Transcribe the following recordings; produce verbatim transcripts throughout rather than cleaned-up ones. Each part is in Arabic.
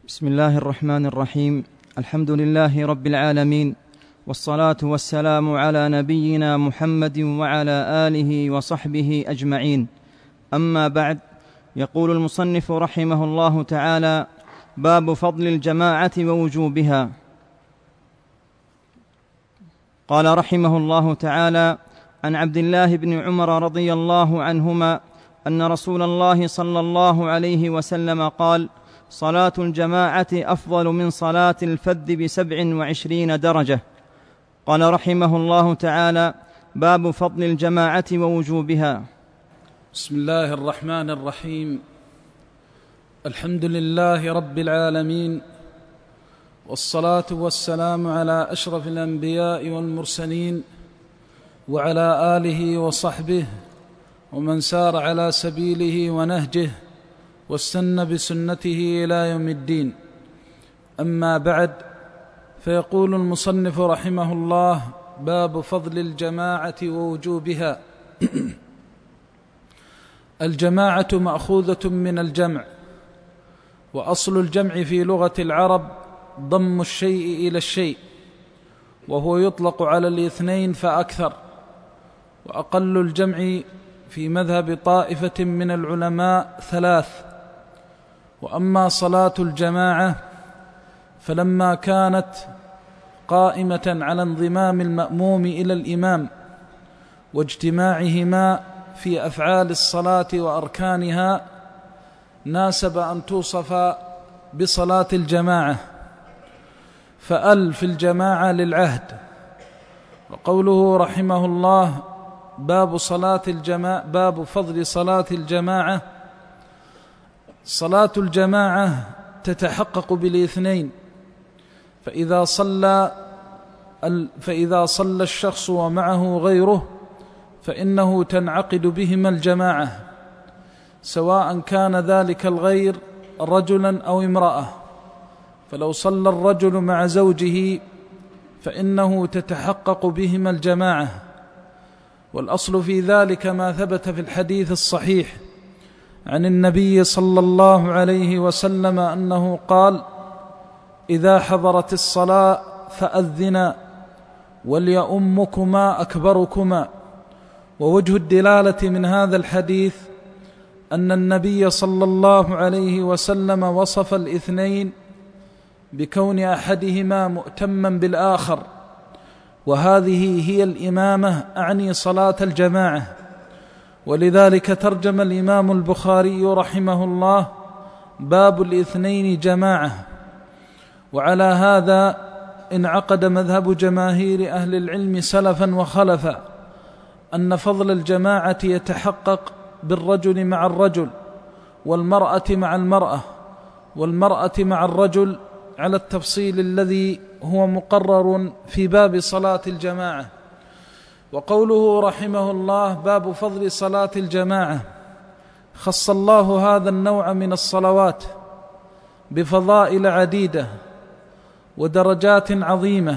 بسم الله الرحمن الرحيم. الحمد لله رب العالمين، والصلاة والسلام على نبينا محمد وعلى آله وصحبه أجمعين. أما بعد، يقول المصنف رحمه الله تعالى: باب فضل الجماعة ووجوبها. قال رحمه الله تعالى: عن عبد الله بن عمر رضي الله عنهما أن رسول الله صلى الله عليه وسلم قال: صلاة الجماعة أفضل من صلاة الفذ بسبع وعشرين درجة. قال رحمه الله تعالى: باب فضل الجماعة ووجوبها. بسم الله الرحمن الرحيم. الحمد لله رب العالمين، والصلاة والسلام على أشرف الأنبياء والمرسلين، وعلى آله وصحبه ومن سار على سبيله ونهجه واستنى بسنته إلى يوم الدين. أما بعد، فيقول المصنف رحمه الله: باب فضل الجماعة ووجوبها. الجماعة مأخوذة من الجمع، وأصل الجمع في لغة العرب ضم الشيء إلى الشيء، وهو يطلق على الاثنين فأكثر. وأقل الجمع في مذهب طائفة من العلماء ثلاث. وأما صلاة الجماعة فلما كانت قائمة على انضمام المأموم إلى الإمام واجتماعهما في أفعال الصلاة وأركانها، ناسب أن توصف بصلاة الجماعة، فأل في الجماعة للعهد. وقوله رحمه الله: باب صلاة الجماعة، باب فضل صلاة الجماعة. صلاة الجماعة تتحقق بالاثنين، فإذا صلى فإذا صلى الشخص ومعه غيره فإنه تنعقد بهما الجماعة، سواء كان ذلك الغير رجلا أو امرأة. فلو صلى الرجل مع زوجه فإنه تتحقق بهما الجماعة. والأصل في ذلك ما ثبت في الحديث الصحيح عن النبي صلى الله عليه وسلم أنه قال: إذا حضرت الصلاة فأذنا وليؤمكما أكبركما. ووجه الدلالة من هذا الحديث أن النبي صلى الله عليه وسلم وصف الاثنين بكون أحدهما مؤتما بالآخر، وهذه هي الإمامة، أعني صلاة الجماعة. ولذلك ترجم الإمام البخاري رحمه الله: باب الاثنين جماعة. وعلى هذا انعقد مذهب جماهير أهل العلم سلفا وخلفا أن فضل الجماعة يتحقق بالرجل مع الرجل، والمرأة مع المرأة، والمرأة مع الرجل، على التفصيل الذي هو مقرر في باب صلاة الجماعة. وقوله رحمه الله: باب فضل صلاة الجماعة، خص الله هذا النوع من الصلوات بفضائل عديدة ودرجات عظيمة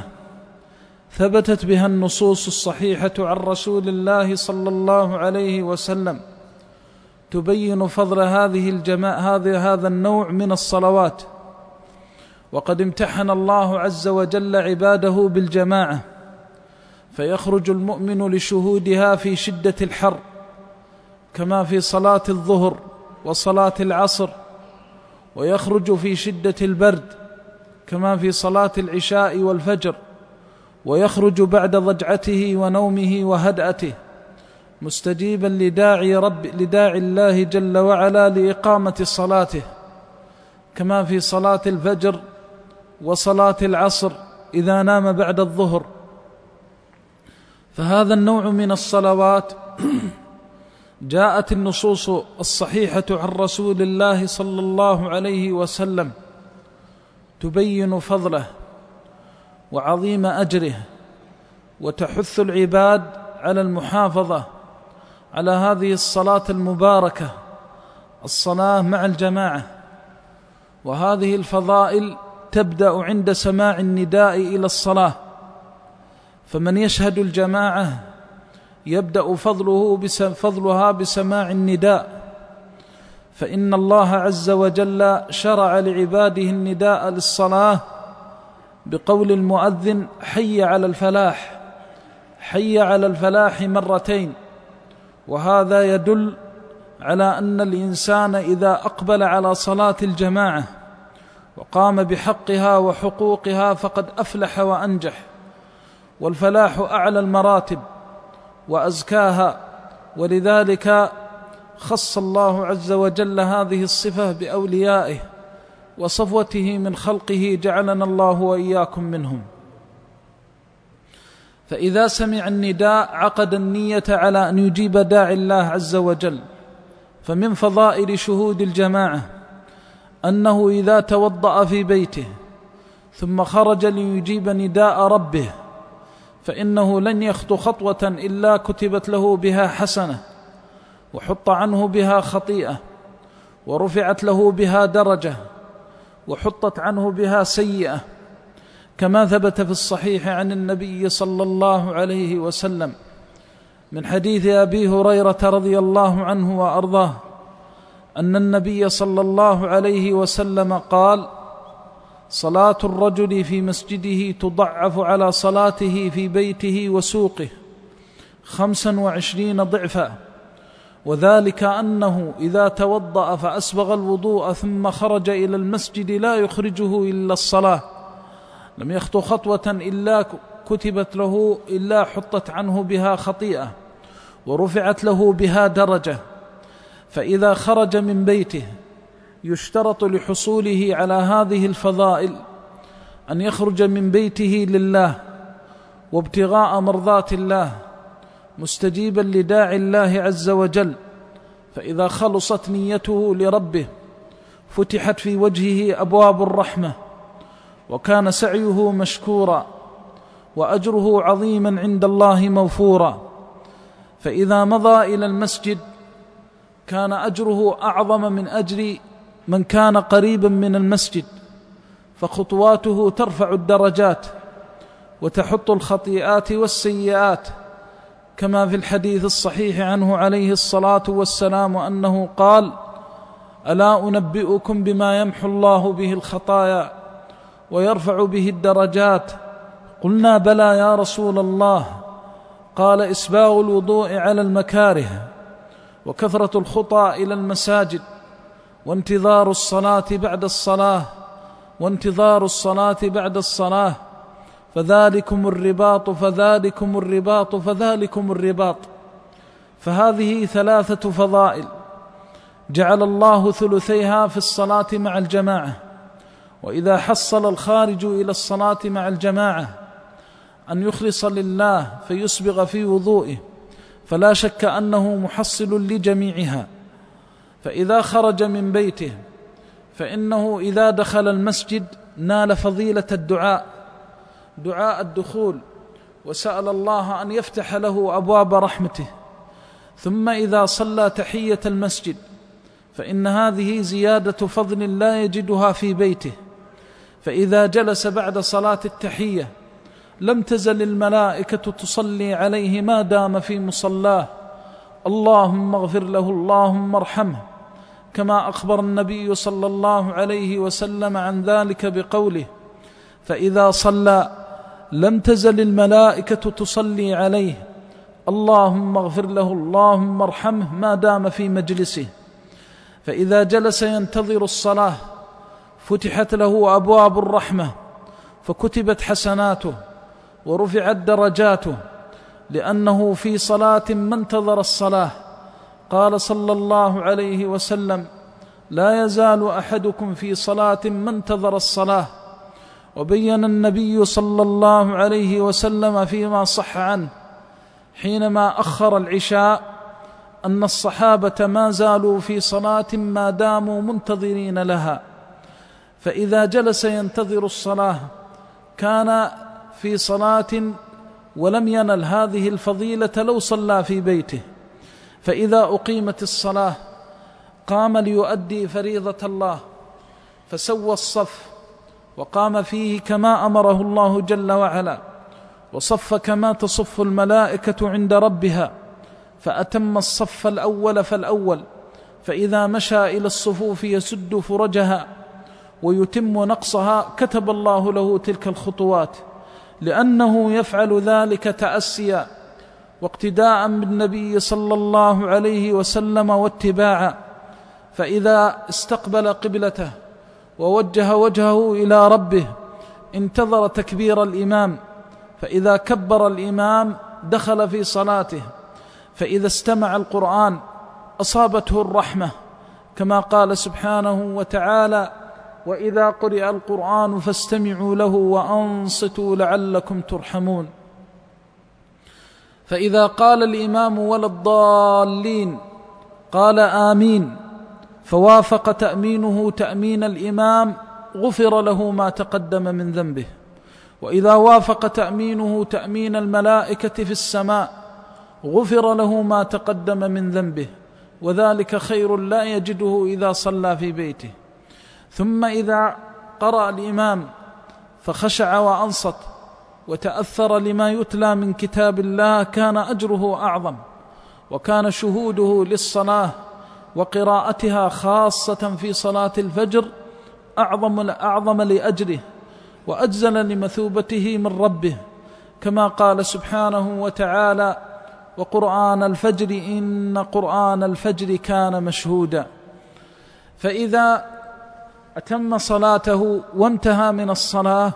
ثبتت بها النصوص الصحيحة عن رسول الله صلى الله عليه وسلم، تبين فضل هذه الجماعة هذا هذا النوع من الصلوات. وقد امتحن الله عز وجل عباده بالجماعة، فيخرج المؤمن لشهودها في شدة الحر، كما في صلاة الظهر وصلاة العصر، ويخرج في شدة البرد كما في صلاة العشاء والفجر، ويخرج بعد ضجعته ونومه وهدأته مستجيبا لداعي رب لداعي الله جل وعلا لإقامة صلاته، كما في صلاة الفجر وصلاة العصر إذا نام بعد الظهر. فهذا النوع من الصلوات جاءت النصوص الصحيحة عن رسول الله صلى الله عليه وسلم تبين فضله وعظيم أجره، وتحث العباد على المحافظة على هذه الصلاة المباركة، الصلاة مع الجماعة. وهذه الفضائل تبدأ عند سماع النداء إلى الصلاة، فمن يشهد الجماعة يبدأ فضله فضلها بسماع النداء، فإن الله عز وجل شرع لعباده النداء للصلاة بقول المؤذن: حي على الفلاح، حي على الفلاح مرتين. وهذا يدل على أن الإنسان إذا أقبل على صلاة الجماعة وقام بحقها وحقوقها فقد أفلح وأنجح. والفلاح أعلى المراتب وأزكاها، ولذلك خص الله عز وجل هذه الصفة بأوليائه وصفوته من خلقه، جعلنا الله وإياكم منهم. فإذا سمع النداء عقد النية على أن يجيب داعي الله عز وجل. فمن فضائل شهود الجماعة أنه إذا توضأ في بيته ثم خرج ليجيب نداء ربه فإنه لن يخطو خطوة إلا كتبت له بها حسنة، وحط عنه بها خطيئة، ورفعت له بها درجة، وحطت عنه بها سيئة، كما ثبت في الصحيح عن النبي صلى الله عليه وسلم من حديث أبي هريرة رضي الله عنه وأرضاه أن النبي صلى الله عليه وسلم قال: صلاة الرجل في مسجده تضعف على صلاته في بيته وسوقه خمسا وعشرين ضعفا، وذلك أنه إذا توضأ فأسبغ الوضوء ثم خرج إلى المسجد لا يخرجه إلا الصلاة لم يخطو خطوة إلا كتبت له إلا حطت عنه بها خطيئة ورفعت له بها درجة. فإذا خرج من بيته يشترط لحصوله على هذه الفضائل أن يخرج من بيته لله وابتغاء مرضات الله مستجيبا لداعي الله عز وجل. فإذا خلصت نيته لربه فتحت في وجهه أبواب الرحمة، وكان سعيه مشكورا وأجره عظيما عند الله موفورا. فإذا مضى إلى المسجد كان أجره أعظم من أجر من كان قريبا من المسجد، فخطواته ترفع الدرجات وتحط الخطيئات والسيئات، كما في الحديث الصحيح عنه عليه الصلاة والسلام أنه قال: ألا أنبئكم بما يمحو الله به الخطايا ويرفع به الدرجات؟ قلنا: بلى يا رسول الله. قال: إسباغ الوضوء على المكاره، وكثرة الخطى إلى المساجد، وانتظار الصلاة بعد الصلاة وانتظار الصلاة بعد الصلاة فذلكم الرباط فذلكم الرباط فذلكم الرباط. فهذه ثلاثة فضائل جعل الله ثلثيها في الصلاة مع الجماعة. وإذا حصل الخارج إلى الصلاة مع الجماعة أن يخلص لله فيسبغ في وضوئه فلا شك أنه محصل لجميعها. فإذا خرج من بيته فإنه إذا دخل المسجد نال فضيلة الدعاء، دعاء الدخول، وسأل الله أن يفتح له أبواب رحمته. ثم إذا صلى تحية المسجد فإن هذه زيادة فضل لا يجدها في بيته. فإذا جلس بعد صلاة التحية لم تزل الملائكة تصلي عليه ما دام في مصلاه: اللهم اغفر له، اللهم ارحمه، كما أخبر النبي صلى الله عليه وسلم عن ذلك بقوله: فإذا صلى لم تزل الملائكة تصلي عليه: اللهم اغفر له، اللهم ارحمه، ما دام في مجلسه. فإذا جلس ينتظر الصلاة فتحت له أبواب الرحمة فكتبت حسناته ورفعت درجاته، لأنه في صلاة ما انتظر الصلاة. قال صلى الله عليه وسلم: لا يزال أحدكم في صلاة ما انتظر الصلاة. وبين النبي صلى الله عليه وسلم فيما صح عنه حينما أخر العشاء أن الصحابة ما زالوا في صلاة ما داموا منتظرين لها. فإذا جلس ينتظر الصلاة كان في صلاة ولم ينل هذه الفضيلة لو صلى في بيته. فإذا أقيمت الصلاة قام ليؤدي فريضة الله فسوى الصف وقام فيه كما أمره الله جل وعلا، وصف كما تصف الملائكة عند ربها، فأتم الصف الأول فالأول، فإذا مشى إلى الصفوف يسد فرجها ويتم نقصها كتب الله له تلك الخطوات، لأنه يفعل ذلك تأسيا واقتداء بالنبي صلى الله عليه وسلم واتباعا. فإذا استقبل قبلته ووجه وجهه إلى ربه انتظر تكبير الإمام، فإذا كبر الإمام دخل في صلاته، فإذا استمع القرآن أصابته الرحمة، كما قال سبحانه وتعالى: وإذا قرئ القرآن فاستمعوا له وأنصتوا لعلكم ترحمون. فإذا قال الإمام ولا الضالين قال آمين، فوافق تأمينه تأمين الإمام غفر له ما تقدم من ذنبه. وإذا وافق تأمينه تأمين الملائكة في السماء غفر له ما تقدم من ذنبه، وذلك خير لا يجده إذا صلى في بيته. ثم إذا قرأ الإمام فخشع وأنصت وتأثر لما يتلى من كتاب الله كان أجره أعظم، وكان شهوده للصلاة وقراءتها خاصة في صلاة الفجر أعظم أعظم لأجره وأجزل لمثوبته من ربه، كما قال سبحانه وتعالى: وقرآن الفجر إن قرآن الفجر كان مشهودا. فإذا أتم صلاته وانتهى من الصلاة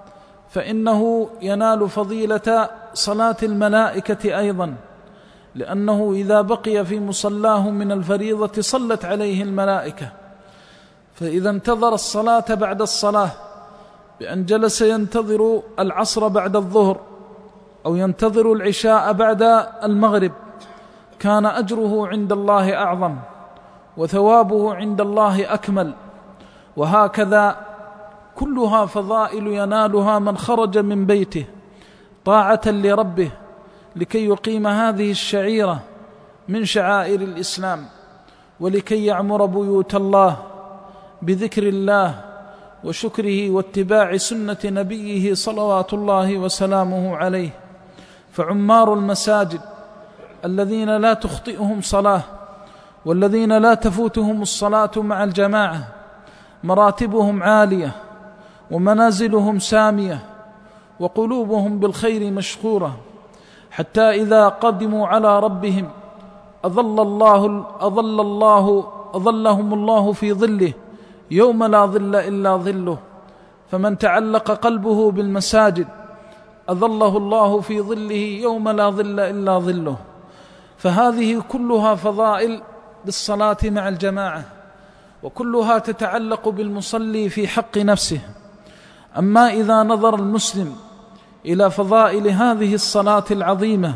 فإنه ينال فضيلة صلاة الملائكة أيضا، لأنه إذا بقي في مصلاه من الفريضة صلت عليه الملائكة. فإذا انتظر الصلاة بعد الصلاة بأن جلس ينتظر العصر بعد الظهر أو ينتظر العشاء بعد المغرب كان أجره عند الله أعظم وثوابه عند الله أكمل. وهكذا كلها فضائل ينالها من خرج من بيته طاعة لربه لكي يقيم هذه الشعيرة من شعائر الإسلام، ولكي يعمر بيوت الله بذكر الله وشكره واتباع سنة نبيه صلوات الله وسلامه عليه. فعمار المساجد الذين لا تخطئهم صلاة والذين لا تفوتهم الصلاة مع الجماعة مراتبهم عالية ومنازلهم سامية وقلوبهم بالخير مشغورة، حتى إذا قدموا على ربهم أظل الله أظل الله أظلهم الله في ظله يوم لا ظل إلا ظله. فمن تعلق قلبه بالمساجد أظله الله في ظله يوم لا ظل إلا ظله. فهذه كلها فضائل بالصلاة مع الجماعة، وكلها تتعلق بالمصلي في حق نفسه. أما إذا نظر المسلم إلى فضائل هذه الصلاة العظيمة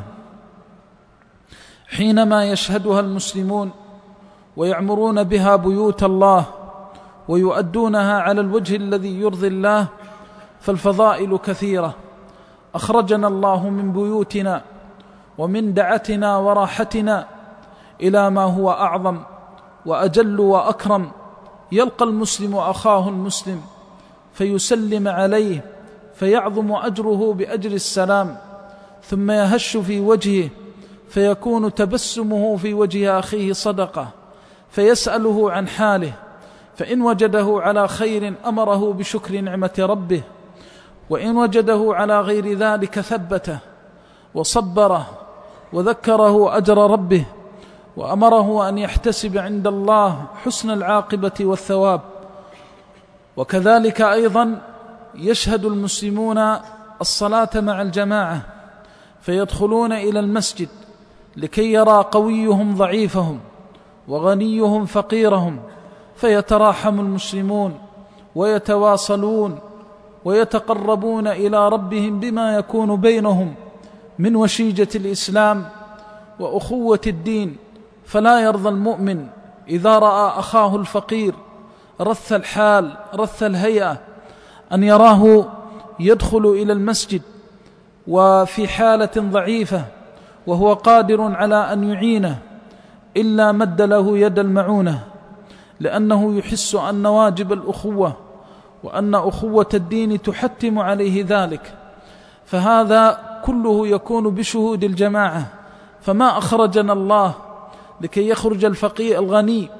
حينما يشهدها المسلمون ويعمرون بها بيوت الله ويؤدونها على الوجه الذي يرضي الله، فالفضائل كثيرة. أخرجنا الله من بيوتنا ومن دعتنا وراحتنا إلى ما هو أعظم وأجل وأكرم. يلقى المسلم أخاه المسلم فيسلم عليه فيعظم أجره بأجر السلام، ثم يهش في وجهه فيكون تبسمه في وجه أخيه صدقة، فيسأله عن حاله، فإن وجده على خير أمره بشكر نعمة ربه، وإن وجده على غير ذلك ثبته وصبره وذكره أجر ربه وأمره أن يحتسب عند الله حسن العاقبة والثواب. وكذلك أيضا يشهد المسلمون الصلاة مع الجماعة فيدخلون إلى المسجد لكي يرى قويهم ضعيفهم وغنيهم فقيرهم، فيتراحم المسلمون ويتواصلون ويتقربون إلى ربهم بما يكون بينهم من وشيجة الإسلام وأخوة الدين. فلا يرضى المؤمن إذا رأى أخاه الفقير رث الحال رث الهيئة أن يراه يدخل إلى المسجد وفي حالة ضعيفة وهو قادر على أن يعينه إلا مد له يد المعونة، لأنه يحس أن واجب الأخوة وأن أخوة الدين تحتم عليه ذلك. فهذا كله يكون بشهود الجماعة. فما أخرجنا الله لكي يخرج الفقير الغني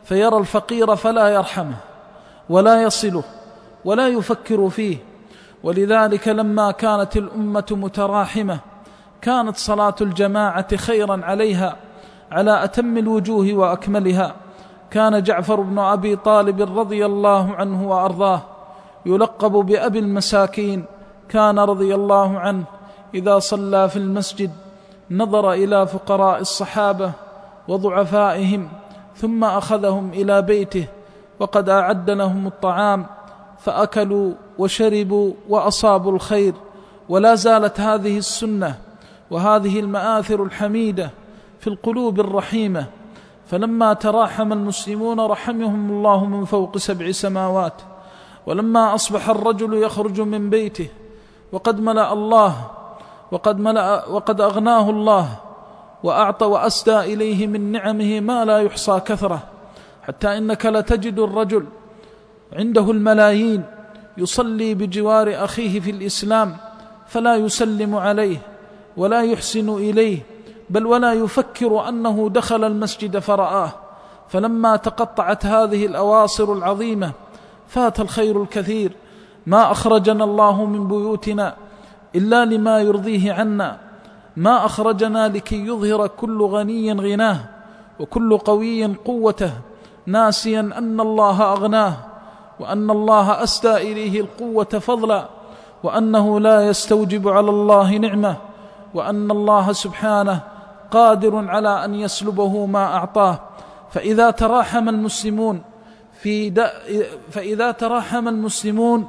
فيرى الفقير فلا يرحمه ولا يصله ولا يفكر فيه. ولذلك لما كانت الأمة متراحمة كانت صلاة الجماعة خيرا عليها على أتم الوجوه وأكملها. كان جعفر بن أبي طالب رضي الله عنه وأرضاه يلقب بأبي المساكين. كان رضي الله عنه إذا صلى في المسجد نظر إلى فقراء الصحابة وضعفائهم ثم أخذهم إلى بيته وقد أعد لهم الطعام فأكلوا وشربوا وأصابوا الخير. ولا زالت هذه السنة وهذه المآثر الحميدة في القلوب الرحيمة. فلما تراحم المسلمون رحمهم الله من فوق سبع سماوات. ولما أصبح الرجل يخرج من بيته وقد ملأ الله وقد, ملأ وقد أغناه الله وأعطى وأسدى إليه من نعمه ما لا يحصى كثرة، حتى إنك لتجد الرجل عنده الملايين يصلي بجوار أخيه في الإسلام فلا يسلم عليه ولا يحسن إليه، بل ولا يفكر أنه دخل المسجد فرآه. فلما تقطعت هذه الأواصر العظيمة فات الخير الكثير. ما أخرجنا الله من بيوتنا إلا لما يرضيه عنا، ما أخرجنا لكي يظهر كل غني غناه وكل قوي قوته، ناسيا أن الله أغناه وأن الله أسدى إليه القوة فضلا، وأنه لا يستوجب على الله نعمة، وأن الله سبحانه قادر على أن يسلبه ما أعطاه. فإذا تراحم المسلمون في د... فإذا تراحم المسلمون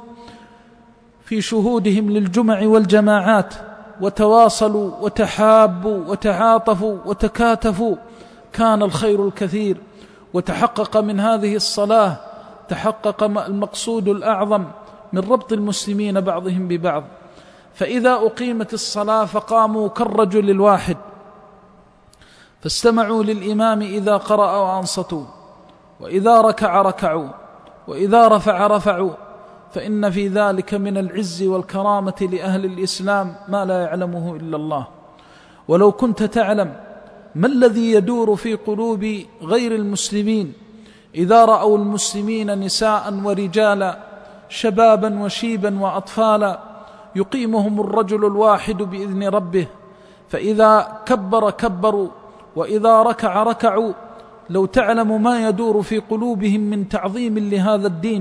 في شهودهم للجمع والجماعات وتواصلوا وتحابوا وتعاطفوا وتكاتفوا كان الخير الكثير، وتحقق من هذه الصلاة تحقق المقصود الأعظم من ربط المسلمين بعضهم ببعض. فإذا أقيمت الصلاة فقاموا كالرجل الواحد فاستمعوا للإمام إذا قرأ وأنصتوا، وإذا ركع ركعوا، وإذا رفع رفعوا، فإن في ذلك من العز والكرامة لأهل الإسلام ما لا يعلمه إلا الله. ولو كنت تعلم ما الذي يدور في قلوب غير المسلمين إذا رأوا المسلمين نساء ورجالا شبابا وشيبا وأطفالا يقيمهم الرجل الواحد بإذن ربه، فإذا كبر كبروا وإذا ركع ركعوا، لو تعلم ما يدور في قلوبهم من تعظيم لهذا الدين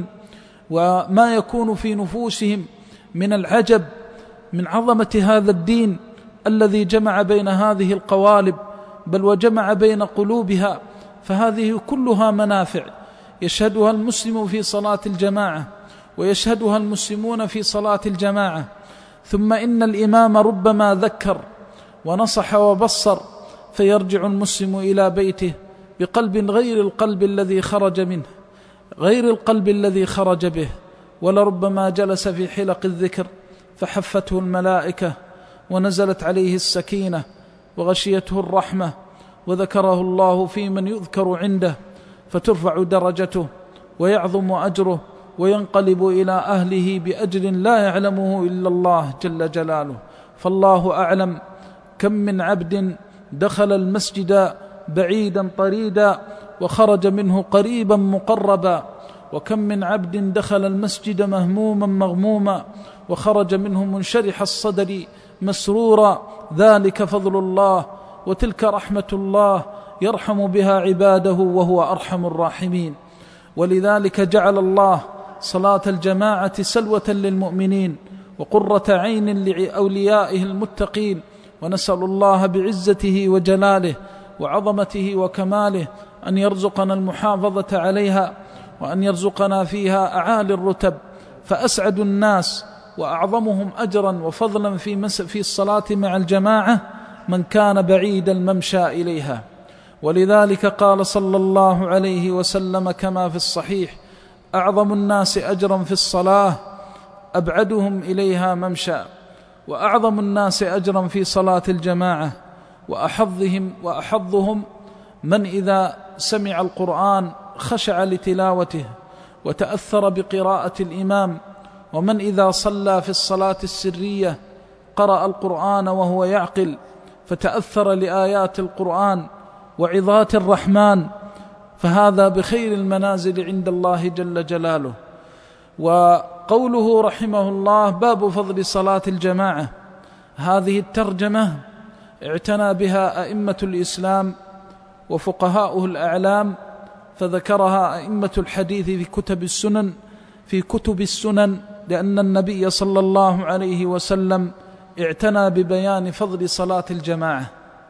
وما يكون في نفوسهم من العجب من عظمة هذا الدين الذي جمع بين هذه القوالب بل وجمع بين قلوبها. فهذه كلها منافع يشهدها المسلم في صلاة الجماعة ويشهدها المسلمون في صلاة الجماعة. ثم إن الإمام ربما ذكر ونصح وبصر فيرجع المسلم إلى بيته بقلب غير القلب الذي خرج منه، غير القلب الذي خرج به. ولربما جلس في حلق الذكر فحفته الملائكة ونزلت عليه السكينة وغشيته الرحمة وذكره الله في من يذكر عنده فترفع درجته ويعظم أجره وينقلب إلى أهله بأجر لا يعلمه إلا الله جل جلاله. فالله أعلم كم من عبد دخل المسجد بعيدا طريدا وخرج منه قريبا مقربا، وكم من عبد دخل المسجد مهموما مغموما وخرج منه منشرح الصدر مسرورا. ذلك فضل الله وتلك رحمة الله يرحم بها عباده وهو أرحم الراحمين. ولذلك جعل الله صلاة الجماعة سلوة للمؤمنين وقرة عين لأوليائه المتقين. ونسأل الله بعزته وجلاله وعظمته وكماله أن يرزقنا المحافظة عليها وأن يرزقنا فيها أعالي الرتب. فأسعد الناس وأعظمهم أجرا وفضلا في في الصلاة مع الجماعة من كان بعيد الممشى إليها. ولذلك قال صلى الله عليه وسلم كما في الصحيح: أعظم الناس أجرا في الصلاة أبعدهم إليها ممشى، وأعظم الناس أجرا في صلاة الجماعة وأحظهم وأحظهم من إذا سمع القرآن خشع لتلاوته وتأثر بقراءة الإمام، ومن إذا صلى في الصلاة السرية قرأ القرآن وهو يعقل فتأثر لآيات القرآن وعظات الرحمن فهذا بخير المنازل عند الله جل جلاله. وقوله رحمه الله باب فضل صلاة الجماعة، هذه الترجمة اعتنى بها أئمة الإسلام وفقهاؤه الأعلام، فذكرها أئمة الحديث في كتب السنن في كتب السنن لأن النبي صلى الله عليه وسلم اعتنى ببيان فضل صلاة الجماعة،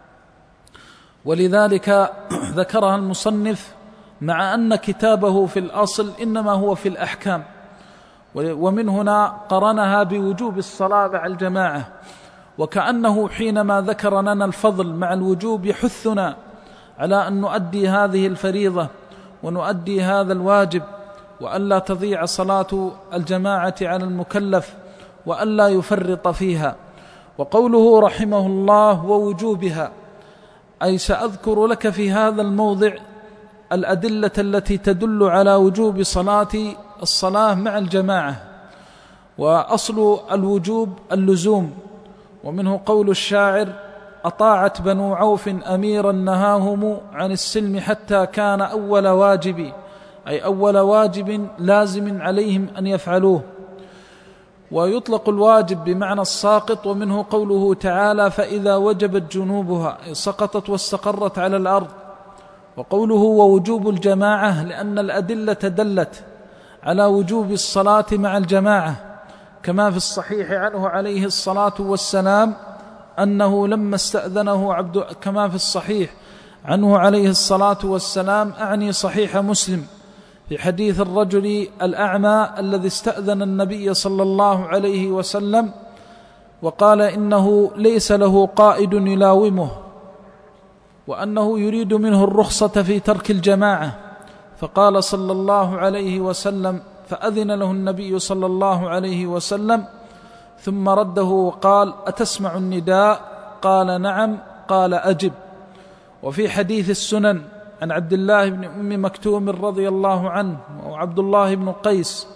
ولذلك ذكرها المصنف مع أن كتابه في الأصل إنما هو في الأحكام، ومن هنا قرنها بوجوب الصلاة مع الجماعة، وكأنه حينما ذكر لنا الفضل مع الوجوب يحثنا على أن نؤدي هذه الفريضة ونؤدي هذا الواجب، وألا تضيع صلاة الجماعة على المكلف وألا يفرط فيها. وقوله رحمه الله ووجوبها، أي سأذكر لك في هذا الموضع الأدلة التي تدل على وجوب صلاة الصلاة مع الجماعة. وأصل الوجوب اللزوم، ومنه قول الشاعر: أطاعت بنو عوف أميرا نهاهم عن السلم حتى كان أول واجب، أي أول واجب لازم عليهم أن يفعلوه. ويطلق الواجب بمعنى الساقط، ومنه قوله تعالى: فإذا وجبت جنوبها، أي سقطت واستقرت على الأرض. وقوله ووجوب الجماعة لأن الأدلة دلت على وجوب الصلاة مع الجماعة، كما في الصحيح عنه عليه الصلاة والسلام أنه لما استأذنه عبد كما في الصحيح عنه عليه الصلاة والسلام، أعني صحيح مسلم، في حديث الرجل الأعمى الذي استأذن النبي صلى الله عليه وسلم وقال إنه ليس له قائد يلاومه، وأنه يريد منه الرخصة في ترك الجماعة، فقال صلى الله عليه وسلم فأذن له النبي صلى الله عليه وسلم، ثم رده وقال: أتسمع النداء؟ قال: نعم. قال: أجب. وفي حديث السنن عن عبد الله بن أم مكتوم رضي الله عنه وعبد الله بن قيس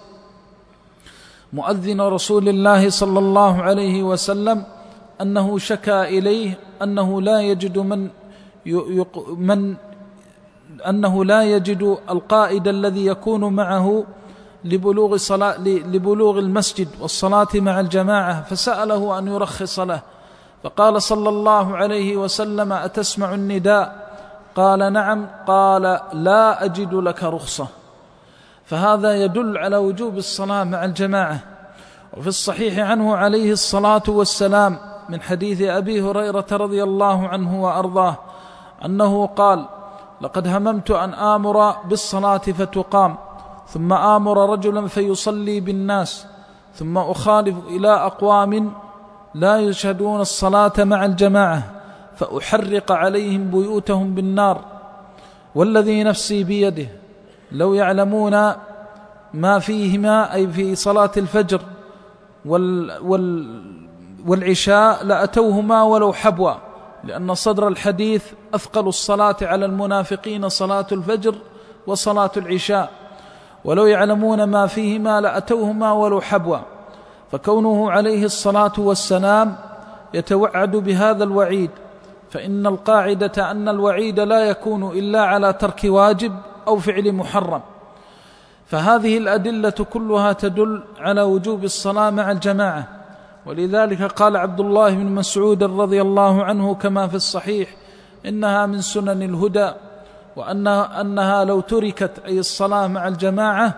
مؤذن رسول الله صلى الله عليه وسلم أنه شكى إليه أنه لا يجد من من أنه لا يجد القائد الذي يكون معه لبلوغ صلاة لبلوغ المسجد والصلاة مع الجماعة، فسأله أن يرخص له، فقال صلى الله عليه وسلم: أتسمع النداء؟ قال: نعم. قال: لا أجد لك رخصة. فهذا يدل على وجوب الصلاة مع الجماعة. وفي الصحيح عنه عليه الصلاة والسلام من حديث أبي هريرة رضي الله عنه وأرضاه أنه قال: لقد هممت أن آمر بالصلاة فتقام، ثم آمر رجلا فيصلي بالناس، ثم أخالف إلى أقوام لا يشهدون الصلاة مع الجماعة فأحرق عليهم بيوتهم بالنار، والذي نفسي بيده لو يعلمون ما فيهما، أي في صلاة الفجر وال وال والعشاء، لأتوهما ولو حبوا، لأن صدر الحديث أثقل الصلاة على المنافقين صلاة الفجر وصلاة العشاء، ولو يعلمون ما فيهما لأتوهما ولو حبوا. فكونه عليه الصلاة والسلام يتوعد بهذا الوعيد، فإن القاعدة أن الوعيد لا يكون إلا على ترك واجب أو فعل محرم. فهذه الأدلة كلها تدل على وجوب الصلاة مع الجماعة. ولذلك قال عبد الله بن مسعود رضي الله عنه كما في الصحيح: إنها من سنن الهدى، وأنها أنها لو تركت، أي الصلاة مع الجماعة،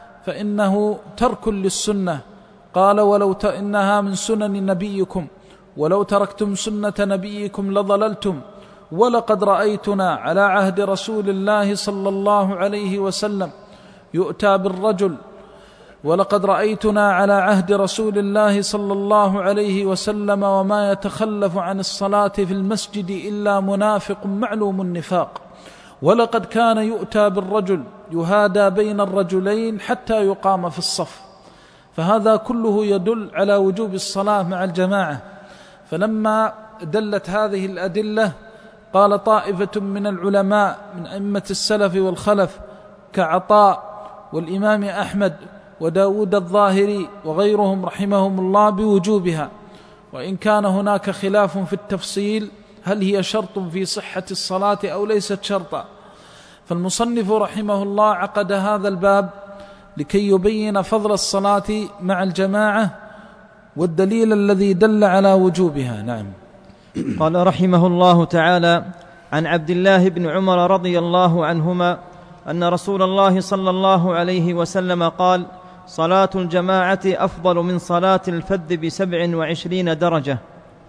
فإنه ترك للسنة. قال: ولو ت... إنها من سنن نبيكم، ولو تركتم سنة نبيكم لضللتم، ولقد رأيتنا على عهد رسول الله صلى الله عليه وسلم يؤتى بالرجل ولقد رأيتنا على عهد رسول الله صلى الله عليه وسلم وما يتخلف عن الصلاة في المسجد إلا منافق معلوم النفاق، ولقد كان يؤتى بالرجل يهادى بين الرجلين حتى يقام في الصف. فهذا كله يدل على وجوب الصلاة مع الجماعة. فلما دلت هذه الأدلة قال طائفة من العلماء من أئمة السلف والخلف كعطاء والإمام أحمد وداود الظاهري وغيرهم رحمهم الله بوجوبها، وإن كان هناك خلاف في التفصيل هل هي شرط في صحة الصلاة أو ليست شرطا. فالمصنف رحمه الله عقد هذا الباب لكي يبين فضل الصلاة مع الجماعة والدليل الذي دل على وجوبها. نعم. قال رحمه الله تعالى: عن عبد الله بن عمر رضي الله عنهما أن رسول الله صلى الله عليه وسلم قال: صلاة الجماعة أفضل من صلاة الفذ بسبع وعشرين درجة.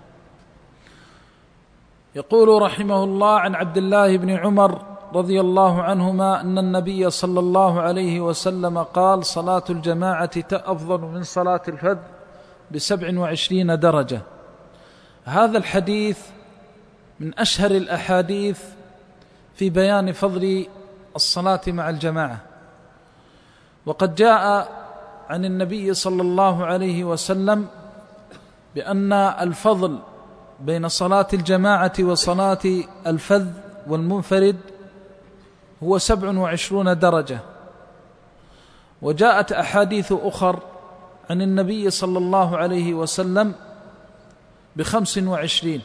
يقول رحمه الله عن عبد الله بن عمر رضي الله عنهما أن النبي صلى الله عليه وسلم قال: صلاة الجماعة أفضل من صلاة الفذ بسبع وعشرين درجة. هذا الحديث من أشهر الأحاديث في بيان فضل الصلاة مع الجماعة، وقد جاء عن النبي صلى الله عليه وسلم بأن الفضل بين صلاة الجماعة وصلاة الفذ والمنفرد هو سبع وعشرون درجة. وجاءت أحاديث أخر عن النبي صلى الله عليه وسلم بخمس وعشرين،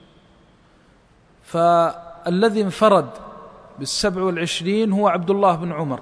فالذي انفرد بالسبع والعشرين هو عبد الله بن عمر،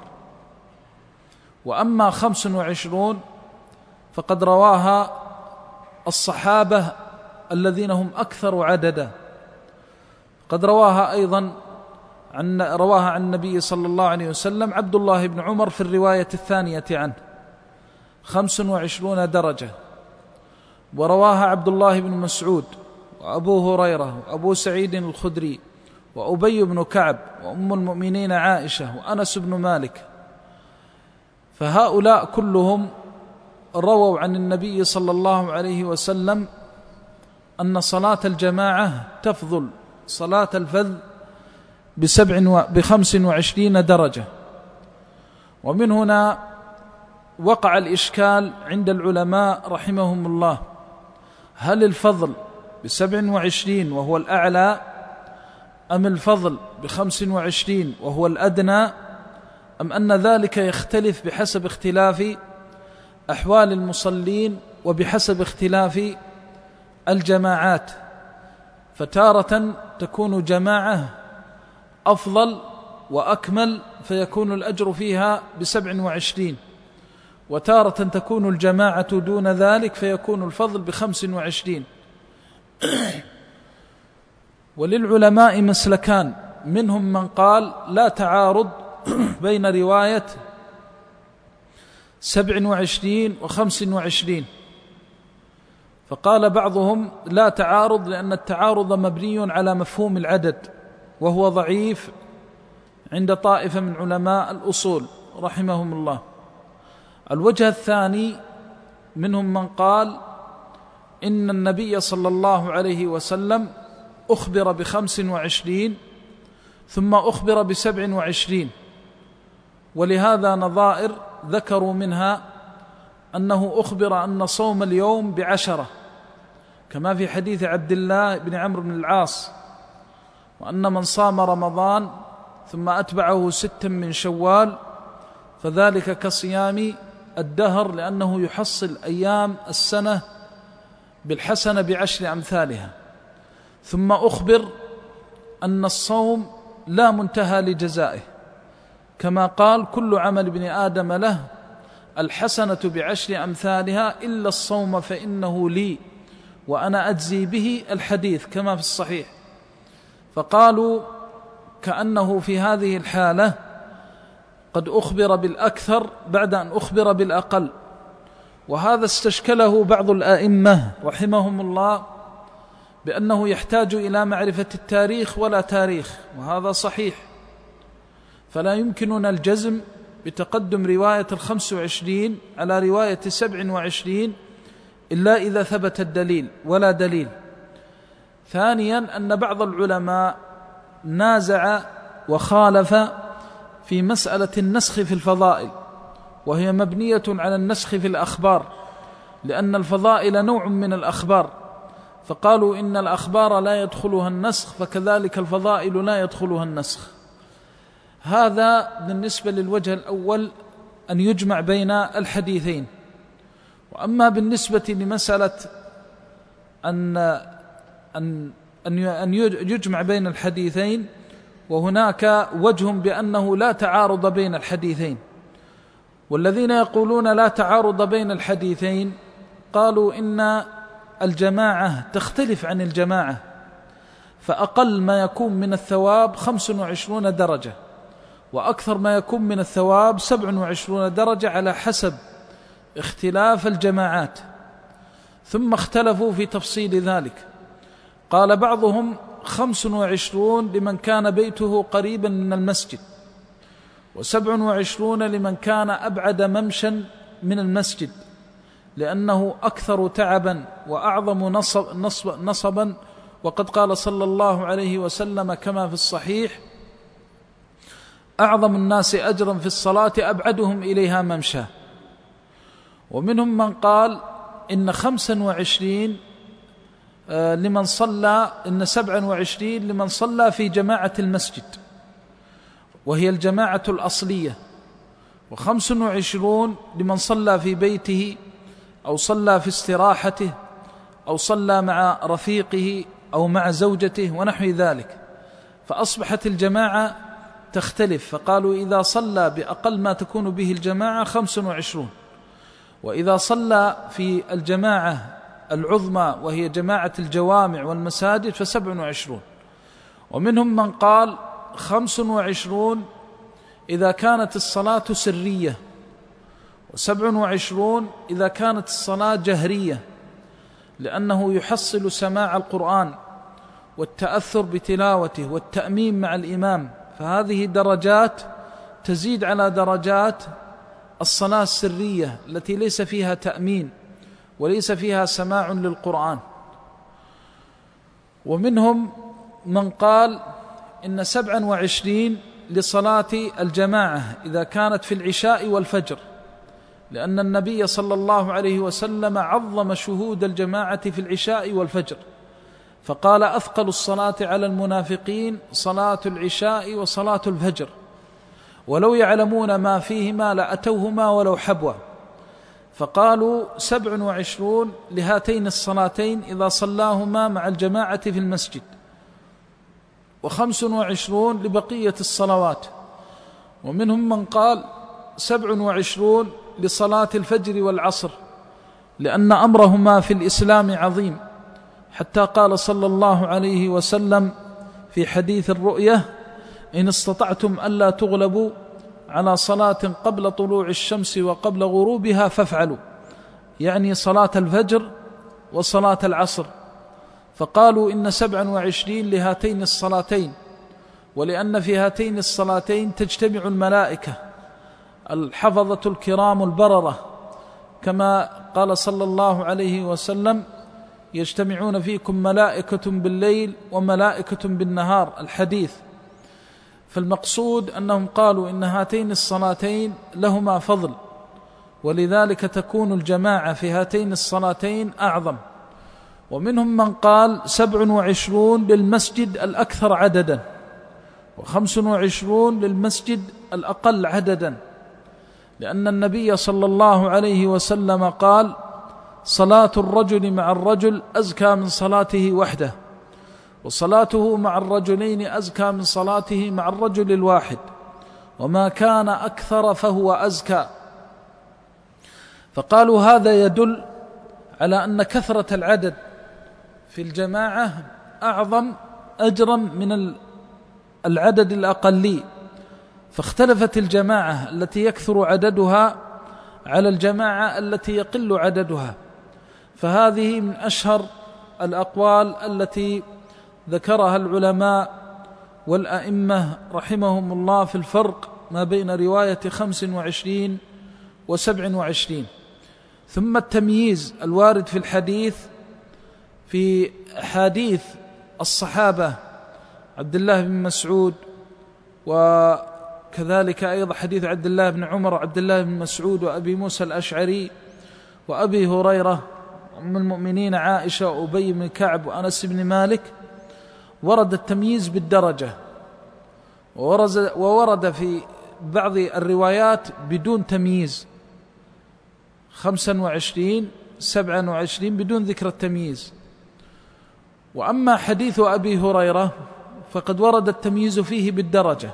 وأما خمس وعشرون فقد رواها الصحابة الذين هم أكثر عددا. قد رواها أيضا عن رواها عن النبي صلى الله عليه وسلم عبد الله بن عمر في الرواية الثانية عنه خمس وعشرون درجة، ورواها عبد الله بن مسعود وأبو هريرة وأبو سعيد الخدري وأبي بن كعب وأم المؤمنين عائشة وأنس بن مالك، فهؤلاء كلهم رووا عن النبي صلى الله عليه وسلم أن صلاة الجماعة تفضل صلاة الفذ بسبع بخمس وعشرين درجة. ومن هنا وقع الإشكال عند العلماء رحمهم الله: هل الفضل بسبع وعشرين وهو الأعلى، أم الفضل بخمس وعشرين وهو الأدنى، أم أن ذلك يختلف بحسب اختلاف أحوال المصلين وبحسب اختلاف الجماعات؟ فتارة تكون جماعة أفضل وأكمل فيكون الأجر فيها بسبع وعشرين، وتارة تكون الجماعة دون ذلك فيكون الفضل بخمس وعشرين. وللعلماء مسلكان، منهم من قال لا تعارض بين رواية سبع وعشرين وخمس وعشرين، فقال بعضهم لا تعارض لأن التعارض مبني على مفهوم العدد وهو ضعيف عند طائفة من علماء الأصول رحمهم الله. الوجه الثاني منهم من قال إن النبي صلى الله عليه وسلم أخبر بخمس وعشرين ثم أخبر بسبع وعشرين، ولهذا نظائر ذكروا منها أنه أخبر أن صوم اليوم بعشرة كما في حديث عبد الله بن عمرو بن العاص، وأن من صام رمضان ثم أتبعه ستا من شوال فذلك كصيام الدهر، لأنه يحصل أيام السنة بالحسنة بعشر أمثالها. ثم أخبر أن الصوم لا منتهى لجزائه، كما قال كل عمل ابن آدم له الحسنة بعشر أمثالها إلا الصوم فإنه لي وأنا أجزي به، الحديث كما في الصحيح. فقالوا كأنه في هذه الحالة قد أخبر بالأكثر بعد أن أخبر بالأقل، وهذا استشكله بعض الآئمة رحمهم الله بأنه يحتاج إلى معرفة التاريخ ولا تاريخ، وهذا صحيح، فلا يمكننا الجزم بتقدم رواية الخمس وعشرين على رواية سبع وعشرين إلا إذا ثبت الدليل ولا دليل. ثانيا أن بعض العلماء نازع وخالف في مسألة النسخ في الفضائل، وهي مبنية على النسخ في الأخبار، لأن الفضائل نوع من الأخبار، فقالوا إن الأخبار لا يدخلها النسخ فكذلك الفضائل لا يدخلها النسخ. هذا بالنسبة للوجه الأول أن يجمع بين الحديثين. وأما بالنسبة لمسألة أن أن أن يجمع بين الحديثين، وهناك وجه بأنه لا تعارض بين الحديثين. والذين يقولون لا تعارض بين الحديثين قالوا إن الجماعة تختلف عن الجماعة، فأقل ما يكون من الثواب خمس وعشرون درجة، وأكثر ما يكون من الثواب سبع وعشرون درجة، على حسب اختلاف الجماعات. ثم اختلفوا في تفصيل ذلك، قال بعضهم خمس وعشرون لمن كان بيته قريبا من المسجد، وسبع وعشرون لمن كان أبعد ممشا من المسجد، لأنه أكثر تعبا وأعظم نصب نصب نصبا. وقد قال صلى الله عليه وسلم كما في الصحيح: أعظم الناس أجرا في الصلاة أبعدهم إليها ممشى. ومنهم من قال إن خمسا وعشرين لمن صلى إن سبعا وعشرين لمن صلى في جماعة المسجد وهي الجماعة الأصلية، وخمس وعشرون لمن صلى في بيته أو صلى في استراحته أو صلى مع رفيقه أو مع زوجته ونحو ذلك. فأصبحت الجماعة تختلف، فقالوا إذا صلى بأقل ما تكون به الجماعة خمس وعشرون، وإذا صلى في الجماعة العظمى وهي جماعة الجوامع والمساجد فسبع وعشرون. ومنهم من قال خمس وعشرون إذا كانت الصلاة سرية، وسبع وعشرون إذا كانت الصلاة جهرية، لأنه يحصل سماع القرآن والتأثر بتلاوته والتأمين مع الإمام، فهذه درجات تزيد على درجات الصلاة السرية التي ليس فيها تأمين وليس فيها سماع للقرآن. ومنهم من قال إن سبعا وعشرين لصلاة الجماعة إذا كانت في العشاء والفجر، لأن النبي صلى الله عليه وسلم عظم شهود الجماعة في العشاء والفجر، فقال: أثقل الصلاة على المنافقين صلاة العشاء وصلاة الفجر، ولو يعلمون ما فيهما لأتوهما ولو حبوا. فقالوا سبع وعشرون لهاتين الصلاتين إذا صلاهما مع الجماعة في المسجد، وخمس وعشرون لبقية الصلوات. ومنهم من قال سبع وعشرون لصلاة الفجر والعصر، لأن أمرهما في الإسلام عظيم، حتى قال صلى الله عليه وسلم في حديث الرؤية: إن استطعتم ألا تغلبوا على صلاة قبل طلوع الشمس وقبل غروبها فافعلوا، يعني صلاة الفجر وصلاة العصر. فقالوا إن سبعا وعشرين لهاتين الصلاتين، ولأن في هاتين الصلاتين تجتمع الملائكة الحفظة الكرام البررة، كما قال صلى الله عليه وسلم: يجتمعون فيكم ملائكة بالليل وملائكة بالنهار، الحديث. فالمقصود أنهم قالوا إن هاتين الصلاتين لهما فضل، ولذلك تكون الجماعة في هاتين الصلاتين أعظم. ومنهم من قال سبع وعشرون للمسجد الأكثر عددا، وخمس وعشرون للمسجد الأقل عددا، لأن النبي صلى الله عليه وسلم قال: صلاة الرجل مع الرجل أزكى من صلاته وحده، وصلاته مع الرجلين أزكى من صلاته مع الرجل الواحد، وما كان أكثر فهو أزكى. فقالوا هذا يدل على أن كثرة العدد في الجماعة أعظم أجرا من العدد الأقلي، فاختلفت الجماعة التي يكثر عددها على الجماعة التي يقل عددها. فهذه من أشهر الأقوال التي ذكرها العلماء والأئمة رحمهم الله في الفرق ما بين رواية خمس وعشرين وسبع وعشرين. ثم التمييز الوارد في الحديث في حديث الصحابة عبد الله بن مسعود، وكذلك أيضا حديث عبد الله بن عمر وعبد الله بن مسعود وأبي موسى الأشعري وأبي هريرة أم المؤمنين عائشة وأبي بن كعب وأنس بن مالك، ورد التمييز بالدرجة، وورد في بعض الروايات بدون تمييز، خمسا وعشرين سبعا وعشرين بدون ذكر التمييز. وأما حديث أبي هريرة فقد ورد التمييز فيه بالدرجة،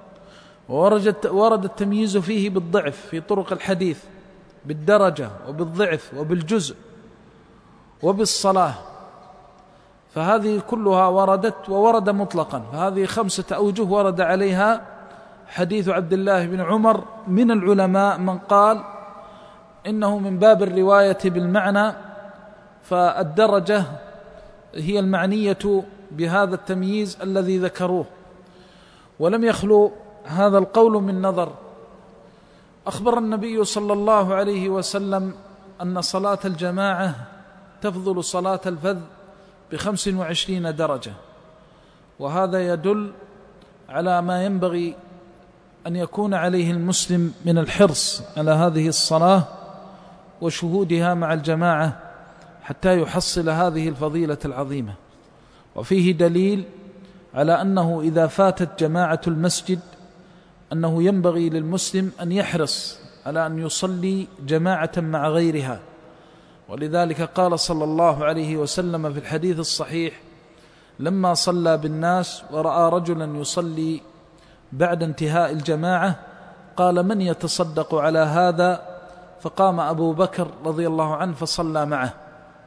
وورد التمييز فيه بالضعف في طرق الحديث، بالدرجة وبالضعف وبالجزء وبالصلاة، فهذه كلها وردت وورد مطلقا. فهذه خمسة أوجه ورد عليها حديث عبد الله بن عمر. من العلماء من قال إنه من باب الرواية بالمعنى، فالدرجة هي المعنية بهذا التمييز الذي ذكروه، ولم يخلو هذا القول من نظر. أخبر النبي صلى الله عليه وسلم أن صلاة الجماعة تفضل صلاة الفذ بخمس وعشرين درجة، وهذا يدل على ما ينبغي أن يكون عليه المسلم من الحرص على هذه الصلاة وشهودها مع الجماعة حتى يحصل هذه الفضيلة العظيمة. وفيه دليل على أنه إذا فاتت جماعة المسجد أنه ينبغي للمسلم أن يحرص على أن يصلي جماعة مع غيرها، ولذلك قال صلى الله عليه وسلم في الحديث الصحيح لما صلى بالناس ورأى رجلا يصلي بعد انتهاء الجماعة قال: من يتصدق على هذا؟ فقام أبو بكر رضي الله عنه فصلى معه.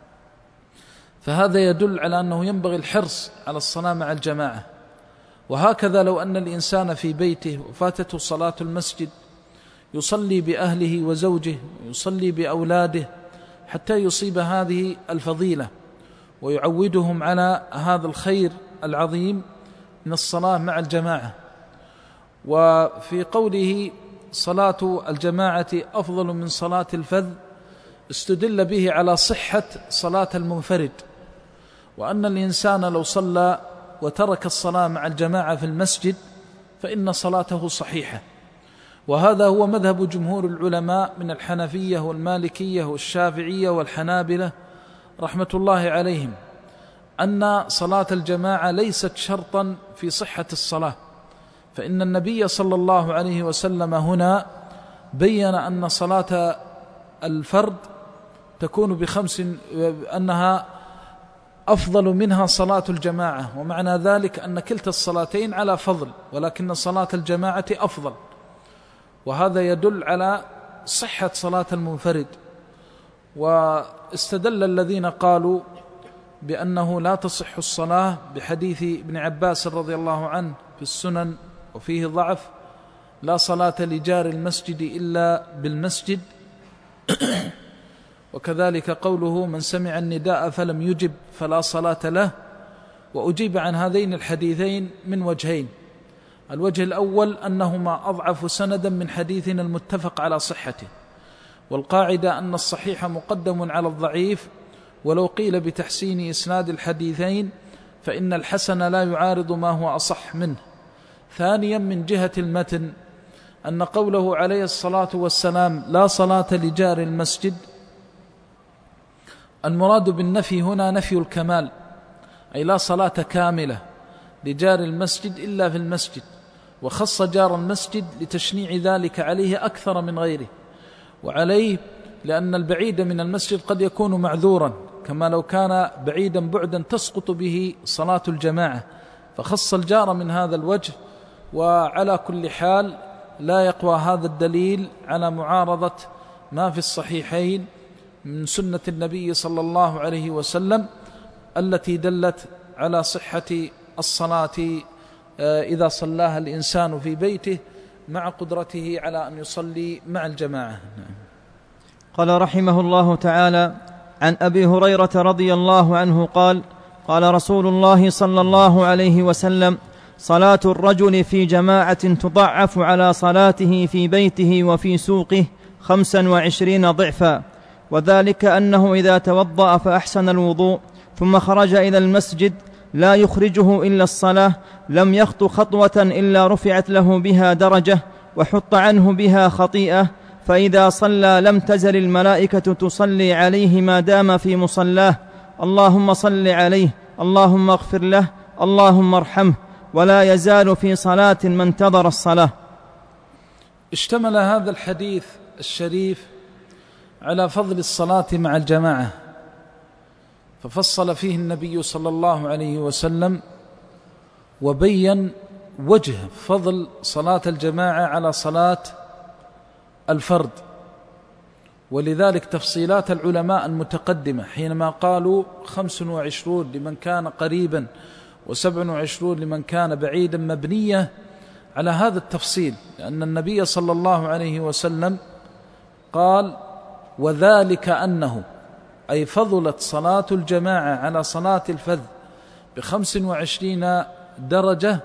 فهذا يدل على أنه ينبغي الحرص على الصلاة مع الجماعة. وهكذا لو أن الإنسان في بيته وفاتته صلاة المسجد يصلي بأهله وزوجه ويصلي بأولاده حتى يصيب هذه الفضيلة، ويعودهم على هذا الخير العظيم من الصلاة مع الجماعة. وفي قوله صلاة الجماعة أفضل من صلاة الفذ استدل به على صحة صلاة المنفرد، وأن الإنسان لو صلى وترك الصلاة مع الجماعة في المسجد فإن صلاته صحيحة. وهذا هو مذهب جمهور العلماء من الحنفية والمالكية والشافعية والحنابلة رحمة الله عليهم، أن صلاة الجماعة ليست شرطا في صحة الصلاة، فإن النبي صلى الله عليه وسلم هنا بيّن أن صلاة الفرد تكون بخمس، أنها أفضل منها صلاة الجماعة، ومعنى ذلك أن كلتا الصلاتين على فضل، ولكن صلاة الجماعة أفضل. وهذا يدل على صحة صلاة المنفرد. واستدل الذين قالوا بأنه لا تصح الصلاة بحديث ابن عباس رضي الله عنه في السنن وفيه ضعف: لا صلاة لجار المسجد إلا بالمسجد. وكذلك قوله: من سمع النداء فلم يجب فلا صلاة له. وأجيب عن هذين الحديثين من وجهين: الوجه الأول أنهما أضعف سندا من حديثنا المتفق على صحته، والقاعدة أن الصحيح مقدم على الضعيف، ولو قيل بتحسين إسناد الحديثين فإن الحسن لا يعارض ما هو أصح منه. ثانيا من جهة المتن أن قوله عليه الصلاة والسلام لا صلاة لجار المسجد، المراد بالنفي هنا نفي الكمال، أي لا صلاة كاملة لجار المسجد إلا في المسجد، وخص جار المسجد لتشنيع ذلك عليه أكثر من غيره. وعليه لأن البعيد من المسجد قد يكون معذورا، كما لو كان بعيدا بعدا تسقط به صلاة الجماعة، فخص الجار من هذا الوجه. وعلى كل حال لا يقوى هذا الدليل على معارضة ما في الصحيحين من سنة النبي صلى الله عليه وسلم التي دلت على صحة الصلاة إذا صلاها الإنسان في بيته مع قدرته على أن يصلي مع الجماعة. قال رحمه الله تعالى: عن أبي هريرة رضي الله عنه قال: قال رسول الله صلى الله عليه وسلم: صلاة الرجل في جماعة تضعف على صلاته في بيته وفي سوقه خمسا وعشرين ضعفا، وذلك أنه إذا توضأ فأحسن الوضوء ثم خرج إلى المسجد لا يخرجه إلا الصلاة لم يخط خطوة إلا رفعت له بها درجة وحط عنه بها خطيئة، فإذا صلى لم تزل الملائكة تصلي عليه ما دام في مصلاه: اللهم صل عليه، اللهم اغفر له، اللهم ارحمه، ولا يزال في صلاة ما انتظر الصلاة. اشتمل هذا الحديث الشريف على فضل الصلاة مع الجماعة، ففصل فيه النبي صلى الله عليه وسلم وبين وجه فضل صلاة الجماعة على صلاة الفرد. ولذلك تفصيلات العلماء المتقدمة حينما قالوا خمس وعشرون لمن كان قريبا وسبع وعشرون لمن كان بعيدا مبنية على هذا التفصيل، لأن النبي صلى الله عليه وسلم قال وذلك أنه أي فضلت صلاة الجماعة على صلاة الفذ بخمس وعشرين درجة،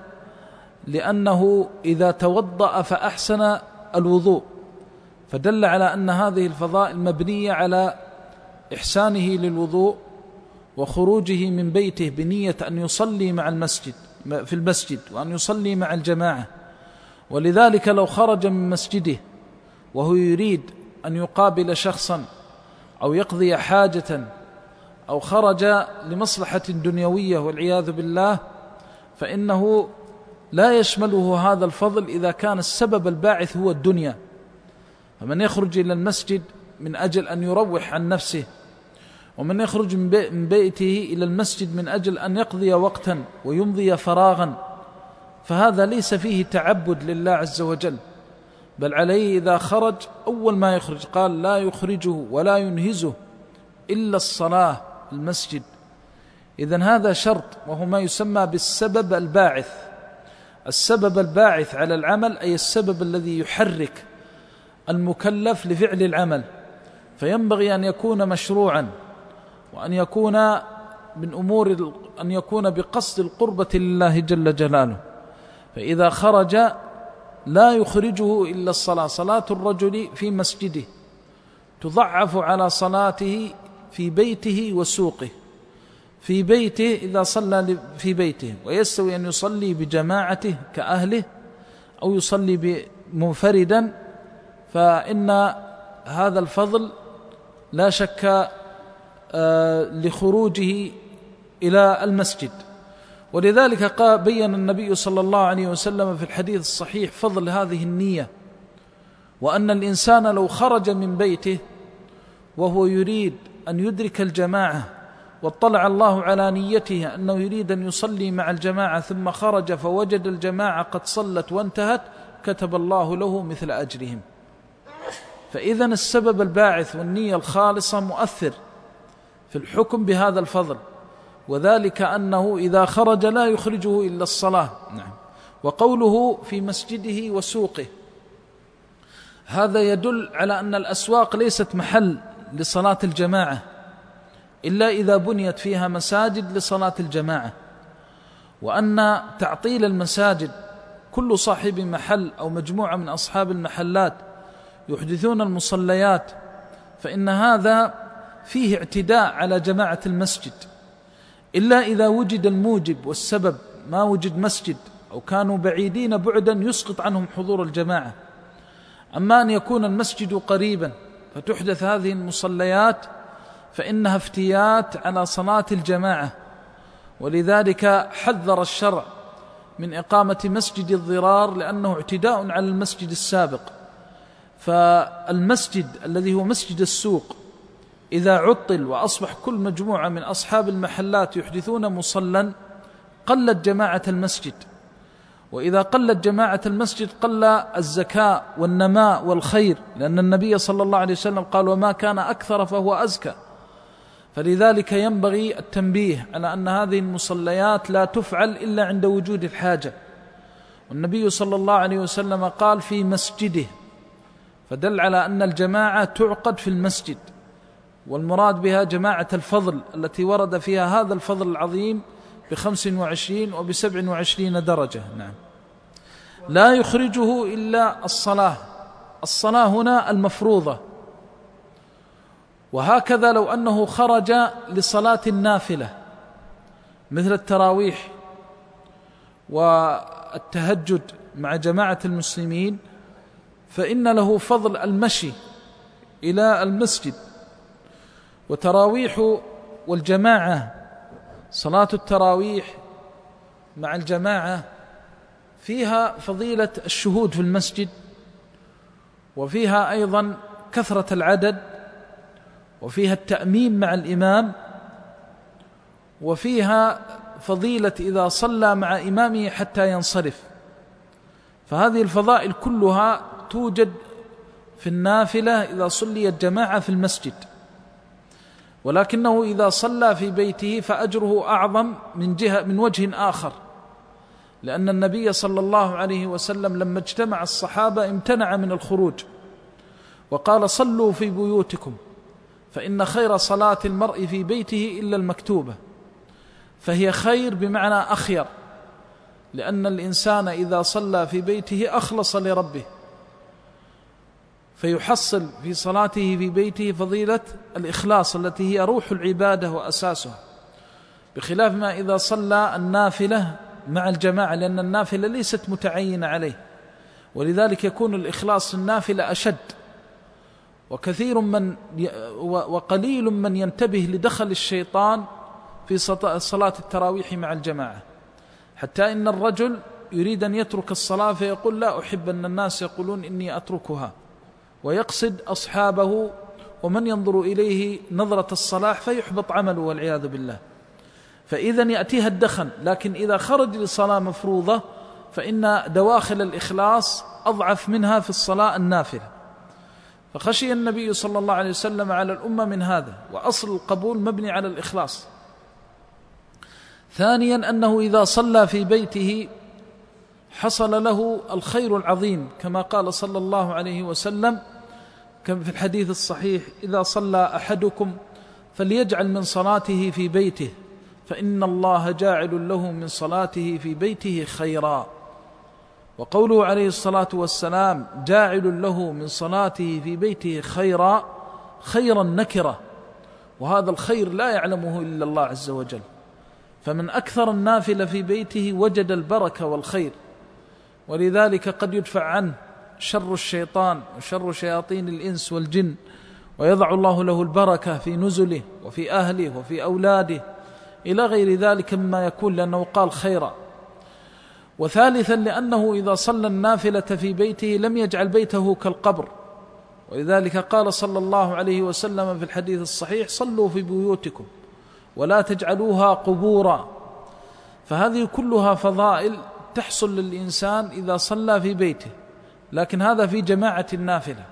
لأنه إذا توضأ فأحسن الوضوء، فدل على أن هذه الفضائل مبنية على إحسانه للوضوء وخروجه من بيته بنية أن يصلي مع المسجد في المسجد وأن يصلي مع الجماعة. ولذلك لو خرج من مسجده وهو يريد أن يقابل شخصا أو يقضي حاجة أو خرج لمصلحة دنيوية والعياذ بالله، فإنه لا يشمله هذا الفضل إذا كان السبب الباعث هو الدنيا. فمن يخرج إلى المسجد من أجل أن يروح عن نفسه، ومن يخرج من بيته إلى المسجد من أجل أن يقضي وقتا ويمضي فراغا، فهذا ليس فيه تعبد لله عز وجل، بل عليه إذا خرج أول ما يخرج قال لا يخرجه ولا ينهزه إلا الصلاة المسجد. إذن هذا شرط، وهو ما يسمى بالسبب الباعث. السبب الباعث على العمل أي السبب الذي يحرك المكلف لفعل العمل، فينبغي أن يكون مشروعا، وأن يكون من أمور أن يكون بقصد القربة لله جل جلاله. فإذا خرج لا يخرجه إلا الصلاة. صلاة الرجل في مسجده تضعف على صلاته في بيته وسوقه. في بيته إذا صلى في بيته ويستوي أن يصلي بجماعته كأهله أو يصلي منفردا، فإن هذا الفضل لا شك لخروجه إلى المسجد. ولذلك بين النبي صلى الله عليه وسلم في الحديث الصحيح فضل هذه النية، وأن الإنسان لو خرج من بيته وهو يريد أن يدرك الجماعة واطلع الله على نيته أنه يريد أن يصلي مع الجماعة ثم خرج فوجد الجماعة قد صلت وانتهت، كتب الله له مثل أجرهم. فإذن السبب الباعث والنية الخالصة مؤثر في الحكم بهذا الفضل، وذلك أنه إذا خرج لا يخرجه إلا الصلاة. نعم. وقوله في مسجده وسوقه، هذا يدل على أن الأسواق ليست محل لصلاة الجماعة إلا إذا بنيت فيها مساجد لصلاة الجماعة، وأن تعطيل المساجد كل صاحب محل أو مجموعة من أصحاب المحلات يحدثون المصليات، فإن هذا فيه اعتداء على جماعة المسجد، إلا إذا وجد الموجب والسبب، ما وجد مسجد أو كانوا بعيدين بعدا يسقط عنهم حضور الجماعة. أما أن يكون المسجد قريبا فتحدث هذه المصليات فإنها افتيات على صلاة الجماعة. ولذلك حذر الشرع من إقامة مسجد الضرار، لأنه اعتداء على المسجد السابق. فالمسجد الذي هو مسجد السوق إذا عطل وأصبح كل مجموعة من أصحاب المحلات يحدثون مصلا، قلت جماعة المسجد، وإذا قلت جماعة المسجد قل الزكاة والنماء والخير، لأن النبي صلى الله عليه وسلم قال وما كان أكثر فهو أزكى. فلذلك ينبغي التنبيه على أن هذه المصليات لا تفعل إلا عند وجود الحاجة. والنبي صلى الله عليه وسلم قال في مسجده، فدل على أن الجماعة تعقد في المسجد، والمراد بها جماعة الفضل التي ورد فيها هذا الفضل العظيم بخمس وعشرين وبسبع وعشرين درجة. نعم. لا يخرجه إلا الصلاة. الصلاة هنا المفروضة. وهكذا لو أنه خرج لصلاة النافلة مثل التراويح والتهجد مع جماعة المسلمين، فإن له فضل المشي إلى المسجد. وتراويح والجماعة، صلاة التراويح مع الجماعة فيها فضيلة الشهود في المسجد، وفيها أيضا كثرة العدد، وفيها التأمين مع الإمام، وفيها فضيلة إذا صلى مع إمامه حتى ينصرف، فهذه الفضائل كلها توجد في النافلة إذا صليت جماعة في المسجد، ولكنه إذا صلى في بيته فأجره أعظم من جهة من وجه آخر، لأن النبي صلى الله عليه وسلم لما اجتمع الصحابة امتنع من الخروج وقال: صلوا في بيوتكم فإن خير صلاة المرء في بيته إلا المكتوبة، فهي خير بمعنى أخير، لأن الإنسان إذا صلى في بيته أخلص لربه، فيحصل في صلاته في بيته فضيلة الإخلاص التي هي روح العبادة وأساسها، بخلاف ما إذا صلى النافلة مع الجماعة، لأن النافلة ليست متعينة عليه، ولذلك يكون الإخلاص في النافلة أشد. وكثير من وقليل من ينتبه لدخل الشيطان في صلاة التراويح مع الجماعة، حتى إن الرجل يريد أن يترك الصلاة فيقول: لا أحب أن الناس يقولون إني أتركها، ويقصد أصحابه ومن ينظر إليه نظرة الصلاح فيحبط عمله والعياذ بالله. فإذا يأتيها الدخن، لكن إذا خرج لصلاة مفروضة فإن دواخل الإخلاص أضعف منها في الصلاة النافلة، فخشي النبي صلى الله عليه وسلم على الأمة من هذا، وأصل القبول مبني على الإخلاص. ثانيا أنه إذا صلى في بيته حصل له الخير العظيم، كما قال صلى الله عليه وسلم كما في الحديث الصحيح: إذا صلى أحدكم فليجعل من صلاته في بيته فإن الله جاعل له من صلاته في بيته خيرا. وقوله عليه الصلاة والسلام جاعل له من صلاته في بيته خيرا، خيرا نكرة، وهذا الخير لا يعلمه إلا الله عز وجل، فمن أكثر النافلة في بيته وجد البركة والخير، ولذلك قد يدفع عنه شر الشيطان وشر شياطين الإنس والجن، ويضع الله له البركة في نزله وفي أهله وفي أولاده إلى غير ذلك مما يكون، لأنه قال خيرا. وثالثا لأنه إذا صلى النافلة في بيته لم يجعل بيته كالقبر، ولذلك قال صلى الله عليه وسلم في الحديث الصحيح: صلوا في بيوتكم ولا تجعلوها قبورا. فهذه كلها فضائل تحصل للإنسان إذا صلى في بيته، لكن هذا في جماعة النافلة.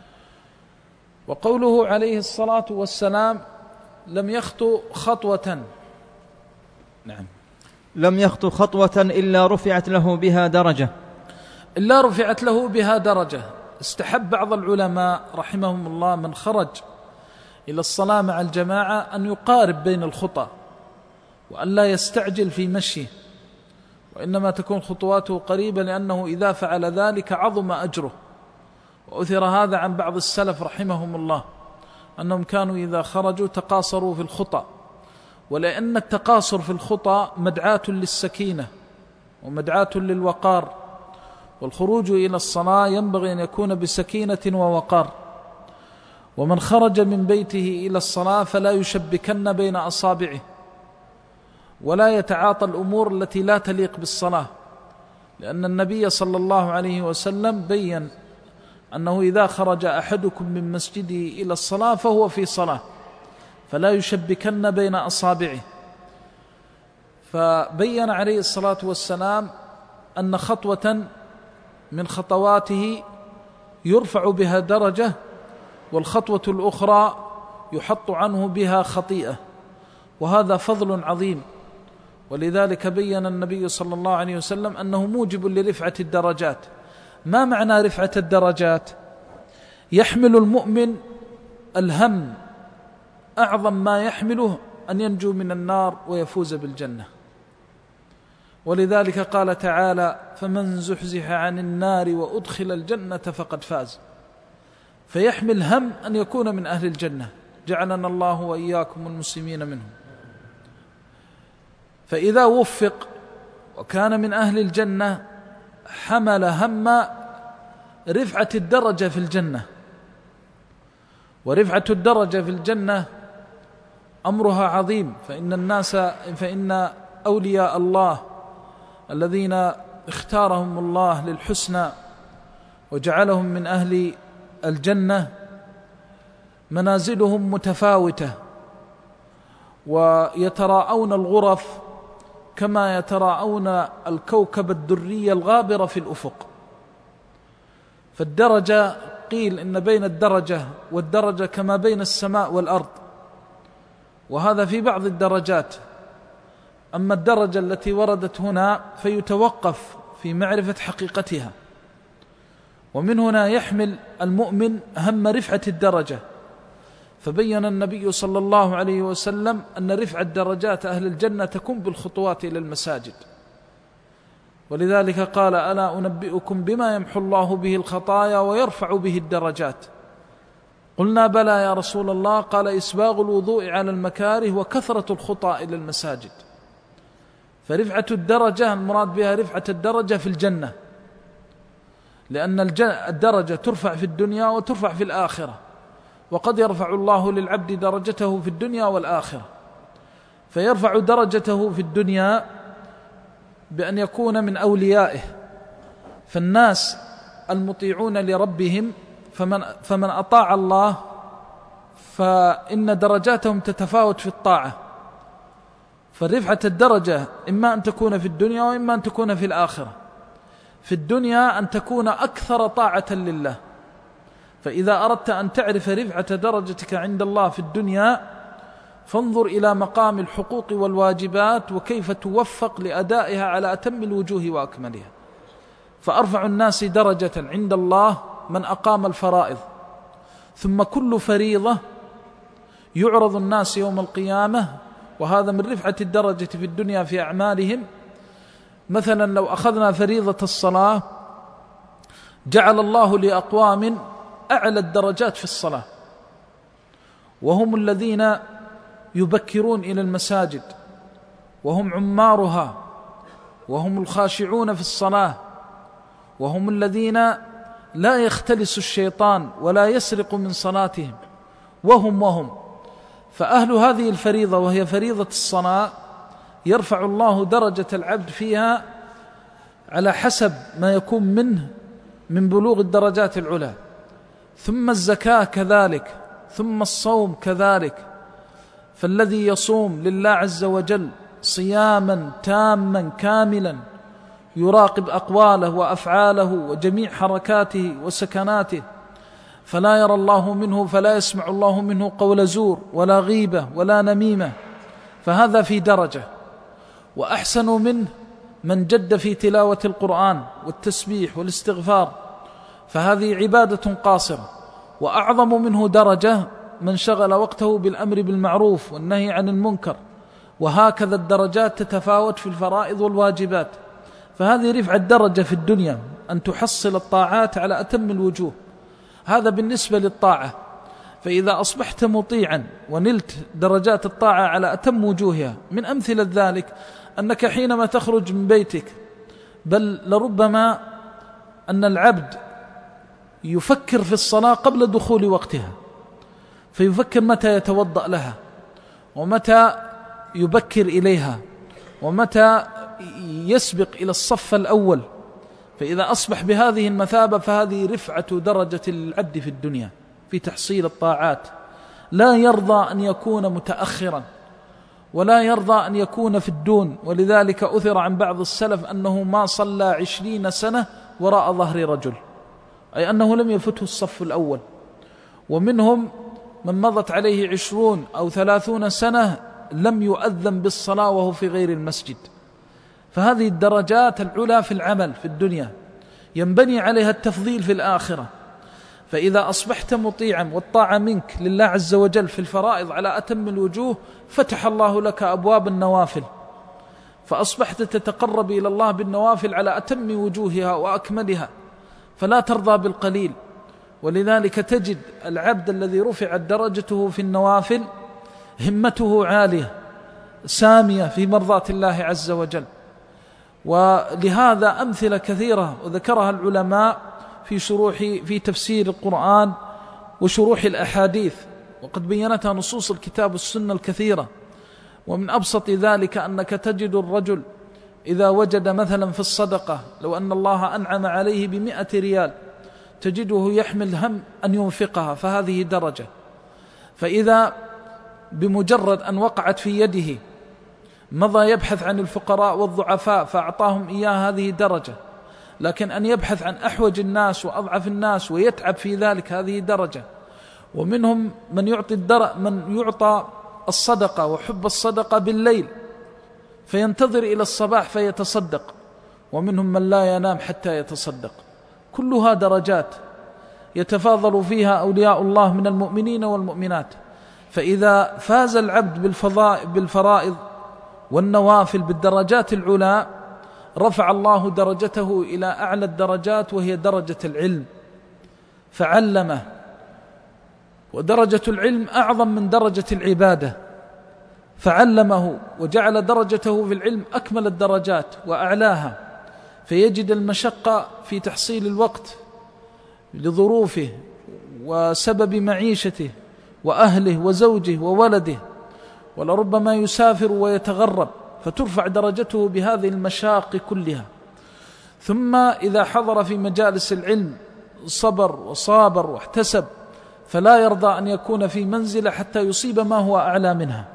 وقوله عليه الصلاة والسلام لم يخطو خطوة، نعم لم يخطو خطوة إلا رفعت له بها درجة، إلا رفعت له بها درجة. استحب بعض العلماء رحمهم الله من خرج إلى الصلاة مع الجماعة أن يقارب بين الخطى، وأن لا يستعجل في مشيه، وإنما تكون خطواته قريبة، لأنه إذا فعل ذلك عظم أجره. وأثر هذا عن بعض السلف رحمهم الله أنهم كانوا إذا خرجوا تقاصروا في الخطى، ولأن التقاصر في الخطى مدعاة للسكينة ومدعاة للوقار، والخروج إلى الصلاة ينبغي أن يكون بسكينة ووقار. ومن خرج من بيته إلى الصلاة فلا يشبكن بين أصابعه، ولا يتعاطى الأمور التي لا تليق بالصلاة، لأن النبي صلى الله عليه وسلم بيّن أنه إذا خرج أحدكم من مسجده إلى الصلاة فهو في صلاة، فلا يشبكن بين أصابعه. فبين عليه الصلاة والسلام أن خطوة من خطواته يرفع بها درجة، والخطوة الأخرى يحط عنه بها خطيئة، وهذا فضل عظيم. ولذلك بين النبي صلى الله عليه وسلم أنه موجب لرفعة الدرجات. ما معنى رفعة الدرجات؟ يحمل المؤمن الهم أعظم ما يحمله أن ينجو من النار ويفوز بالجنة، ولذلك قال تعالى: فمن زحزح عن النار وأدخل الجنة فقد فاز. فيحمل هم أن يكون من أهل الجنة، جعلنا الله وإياكم المسلمين منهم. فإذا وفق وكان من أهل الجنة حمل هم رفعة الدرجة في الجنة، ورفعة الدرجة في الجنة أمرها عظيم. فإن الناس فإن أولياء الله الذين اختارهم الله للحسنى وجعلهم من أهل الجنة منازلهم متفاوتة، ويتراءون الغرف كما يتراءون الكوكب الدري الغابر في الأفق. فالدرجة قيل إن بين الدرجة والدرجة كما بين السماء والأرض، وهذا في بعض الدرجات. أما الدرجة التي وردت هنا فيتوقف في معرفة حقيقتها، ومن هنا يحمل المؤمن هم رفعة الدرجة. فبين النبي صلى الله عليه وسلم أن رفعة درجات أهل الجنة تكون بالخطوات إلى المساجد، ولذلك قال: ألا أنبئكم بما يمحو الله به الخطايا ويرفع به الدرجات؟ قلنا: بلى يا رسول الله. قال: إسباغ الوضوء على المكاره وكثرة الخطى إلى المساجد. فرفعة الدرجة المراد بها رفعة الدرجة في الجنة، لأن الدرجة ترفع في الدنيا وترفع في الآخرة، وقد يرفع الله للعبد درجته في الدنيا والآخرة. فيرفع درجته في الدنيا بأن يكون من أوليائه، فالناس المطيعون لربهم فمن, فمن أطاع الله فإن درجاتهم تتفاوت في الطاعة. فرفعة الدرجة إما أن تكون في الدنيا وإما أن تكون في الآخرة. في الدنيا أن تكون أكثر طاعة لله، فإذا أردت أن تعرف رفعة درجتك عند الله في الدنيا فانظر إلى مقام الحقوق والواجبات وكيف توفق لأدائها على أتم الوجوه وأكملها. فأرفع الناس درجة عند الله من أقام الفرائض، ثم كل فريضة يعرض الناس يوم القيامة، وهذا من رفعة الدرجة في الدنيا في أعمالهم. مثلا لو أخذنا فريضة الصلاة، جعل الله لأقوام أعلى الدرجات في الصلاة، وهم الذين يبكرون إلى المساجد، وهم عمارها، وهم الخاشعون في الصلاة، وهم الذين لا يختلس الشيطان ولا يسرق من صلاتهم، وهم وهم فأهل هذه الفريضة وهي فريضة الصلاة يرفع الله درجة العبد فيها على حسب ما يكون منه من بلوغ الدرجات العلى. ثم الزكاة كذلك، ثم الصوم كذلك. فالذي يصوم لله عز وجل صياما تاما كاملا يراقب أقواله وأفعاله وجميع حركاته وسكناته، فلا يرى الله منه فلا يسمع الله منه قول زور ولا غيبة ولا نميمة، فهذا في درجة. وأحسن منه من جد في تلاوة القرآن والتسبيح والاستغفار، فهذه عبادة قاصرة. وأعظم منه درجة من شغل وقته بالأمر بالمعروف والنهي عن المنكر. وهكذا الدرجات تتفاوت في الفرائض والواجبات. فهذه رفع الدرجة في الدنيا أن تحصل الطاعات على أتم الوجوه. هذا بالنسبة للطاعة. فإذا أصبحت مطيعا ونلت درجات الطاعة على أتم وجوهها، من أمثلة ذلك أنك حينما تخرج من بيتك، بل لربما أن العبد يفكر في الصلاة قبل دخول وقتها، فيفكر متى يتوضأ لها، ومتى يبكر إليها، ومتى يسبق إلى الصف الأول. فإذا أصبح بهذه المثابة فهذه رفعة درجة العبد في الدنيا في تحصيل الطاعات. لا يرضى أن يكون متأخرا، ولا يرضى أن يكون في الدون. ولذلك أثر عن بعض السلف أنه ما صلى عشرين سنة وراء ظهر رجل، أي أنه لم يفته الصف الأول. ومنهم من مضت عليه عشرون أو ثلاثون سنة لم يؤذن بالصلاة وهو في غير المسجد. فهذه الدرجات العلى في العمل في الدنيا ينبني عليها التفضيل في الآخرة. فإذا أصبحت مطيعا والطاعة منك لله عز وجل في الفرائض على أتم الوجوه، فتح الله لك أبواب النوافل، فأصبحت تتقرب إلى الله بالنوافل على أتم وجوهها وأكملها، فلا ترضى بالقليل. ولذلك تجد العبد الذي رفعت درجته في النوافل همته عالية سامية في مرضاة الله عز وجل. ولهذا أمثلة كثيرة وذكرها العلماء في شروح في تفسير القرآن وشروح الأحاديث، وقد بينتها نصوص الكتاب والسنة الكثيرة. ومن أبسط ذلك أنك تجد الرجل إذا وجد مثلا في الصدقة، لو أن الله أنعم عليه بمئة ريال، تجده يحمل هم أن ينفقها، فهذه درجة. فإذا بمجرد أن وقعت في يده مضى يبحث عن الفقراء والضعفاء فأعطاهم إياه، هذه درجة. لكن أن يبحث عن أحوج الناس وأضعف الناس ويتعب في ذلك، هذه درجة. ومنهم من يعطي الدر... من يعطى الصدقة وحب الصدقة بالليل فينتظر إلى الصباح فيتصدق، ومنهم من لا ينام حتى يتصدق. كلها درجات يتفاضل فيها أولياء الله من المؤمنين والمؤمنات. فإذا فاز العبد بالفرائض والنوافل بالدرجات العلى رفع الله درجته إلى أعلى الدرجات، وهي درجة العلم، فعلمه. ودرجة العلم أعظم من درجة العبادة، فعلمه وجعل درجته في العلم أكمل الدرجات وأعلاها، فيجد المشقة في تحصيل الوقت لظروفه وسبب معيشته وأهله وزوجه وولده، ولربما يسافر ويتغرب، فترفع درجته بهذه المشاق كلها. ثم إذا حضر في مجالس العلم صبر وصابر واحتسب، فلا يرضى أن يكون في منزلة حتى يصيب ما هو أعلى منها.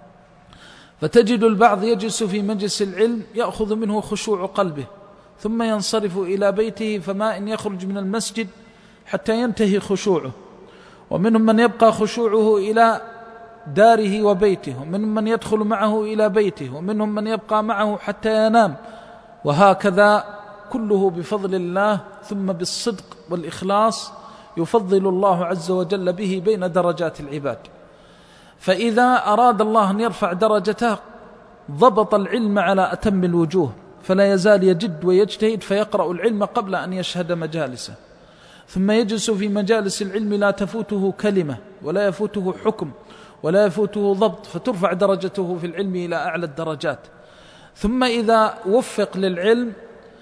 فتجد البعض يجلس في مجلس العلم يأخذ منه خشوع قلبه، ثم ينصرف إلى بيته، فما إن يخرج من المسجد حتى ينتهي خشوعه. ومنهم من يبقى خشوعه إلى داره وبيته، ومنهم من يدخل معه إلى بيته، ومنهم من يبقى معه حتى ينام، وهكذا كله بفضل الله. ثم بالصدق والإخلاص يفضل الله عز وجل به بين درجات العباد. فإذا أراد الله أن يرفع درجته ضبط العلم على أتم الوجوه، فلا يزال يجد ويجتهد فيقرأ العلم قبل أن يشهد مجالسه، ثم يجلس في مجالس العلم لا تفوته كلمة ولا يفوته حكم ولا يفوته ضبط، فترفع درجته في العلم إلى أعلى الدرجات. ثم إذا وفق للعلم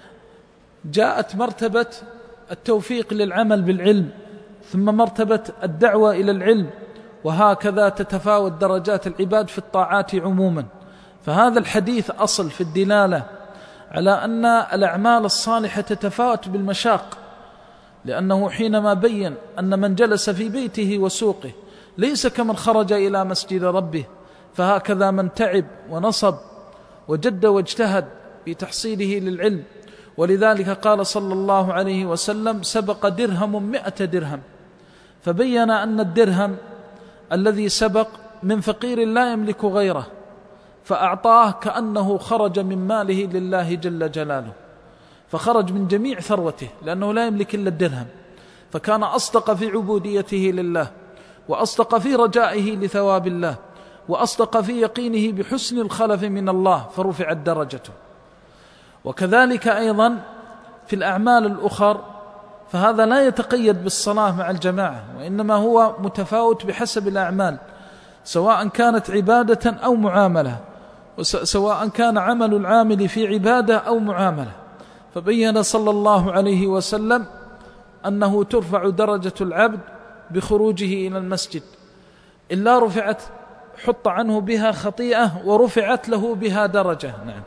جاءت مرتبة التوفيق للعمل بالعلم، ثم مرتبة الدعوة إلى العلم، وهكذا تتفاوت درجات العباد في الطاعات عموما. فهذا الحديث أصل في الدلالة على أن الأعمال الصالحة تتفاوت بالمشاق، لأنه حينما بين أن من جلس في بيته وسوقه ليس كمن خرج إلى مسجد ربه، فهكذا من تعب ونصب وجد واجتهد في تحصيله للعلم. ولذلك قال صلى الله عليه وسلم: سبق درهم مئة درهم، فبين أن الدرهم الذي سبق من فقير لا يملك غيره، فأعطاه كأنه خرج من ماله لله جل جلاله، فخرج من جميع ثروته لأنه لا يملك إلا الدرهم، فكان أصدق في عبوديته لله، وأصدق في رجائه لثواب الله، وأصدق في يقينه بحسن الخلف من الله، فرفعت درجته. وكذلك أيضا في الأعمال الأخر، فهذا لا يتقيد بالصلاة مع الجماعة، وإنما هو متفاوت بحسب الأعمال، سواء كانت عبادة أو معاملة، سواء كان عمل العامل في عبادة أو معاملة. فبين صلى الله عليه وسلم أنه ترفع درجة العبد بخروجه إلى المسجد، إلا رفعت حط عنه بها خطيئة ورفعت له بها درجة. نعم.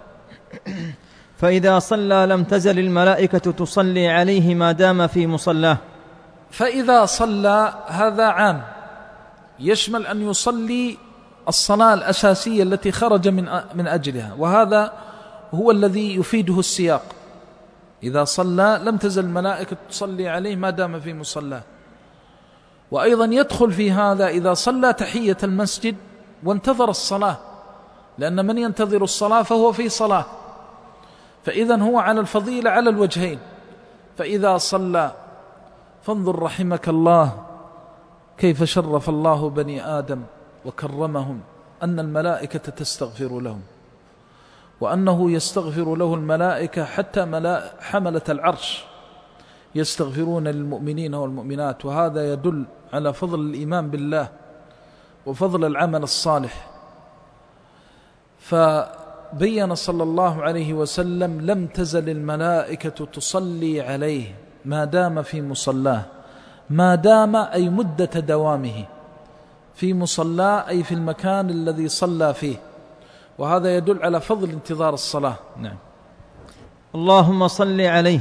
فإذا صلى لم تزل الملائكة تصلي عليه ما دام في مصلاه. فإذا صلى هذا عام، يشمل أن يصلي الصلاة الأساسية التي خرج من من أجلها، وهذا هو الذي يفيده السياق. إذا صلى لم تزل الملائكة تصلي عليه ما دام في مصلاه. وأيضا يدخل في هذا إذا صلى تحية المسجد وانتظر الصلاة، لأن من ينتظر الصلاة فهو في صلاة، فإذن هو على الفضيلة على الوجهين. فإذا صلى فانظر رحمك الله كيف شرف الله بني آدم وكرمهم، أن الملائكة تستغفر لهم، وأنه يستغفر له الملائكة، حتى حملة العرش يستغفرون للمؤمنين والمؤمنات. وهذا يدل على فضل الإيمان بالله وفضل العمل الصالح. فبين صلى الله عليه وسلم: لم تزل الملائكة تصلي عليه ما دام في مصلاه. ما دام أي مدة دوامه في مصلاه، أي في المكان الذي صلى فيه، وهذا يدل على فضل انتظار الصلاة. نعم. اللهم صل عليه.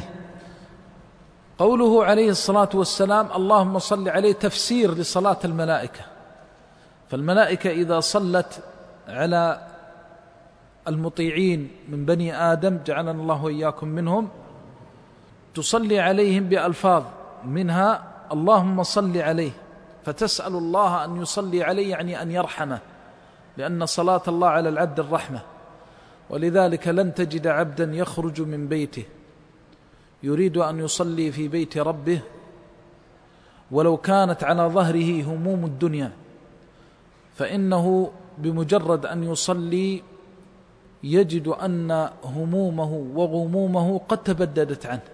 قوله عليه الصلاة والسلام اللهم صل عليه تفسير لصلاة الملائكة. فالملائكة إذا صلت على المطيعين من بني آدم جعلنا الله وإياكم منهم، تصلي عليهم بألفاظ منها اللهم صل عليه، فتسأل الله أن يصلي عليه يعني أن يرحمه، لأن صلاة الله على العبد الرحمة. ولذلك لن تجد عبدا يخرج من بيته يريد أن يصلي في بيت ربه ولو كانت على ظهره هموم الدنيا، فإنه بمجرد أن يصلي يجد أن همومه وغمومه قد تبددت عنه.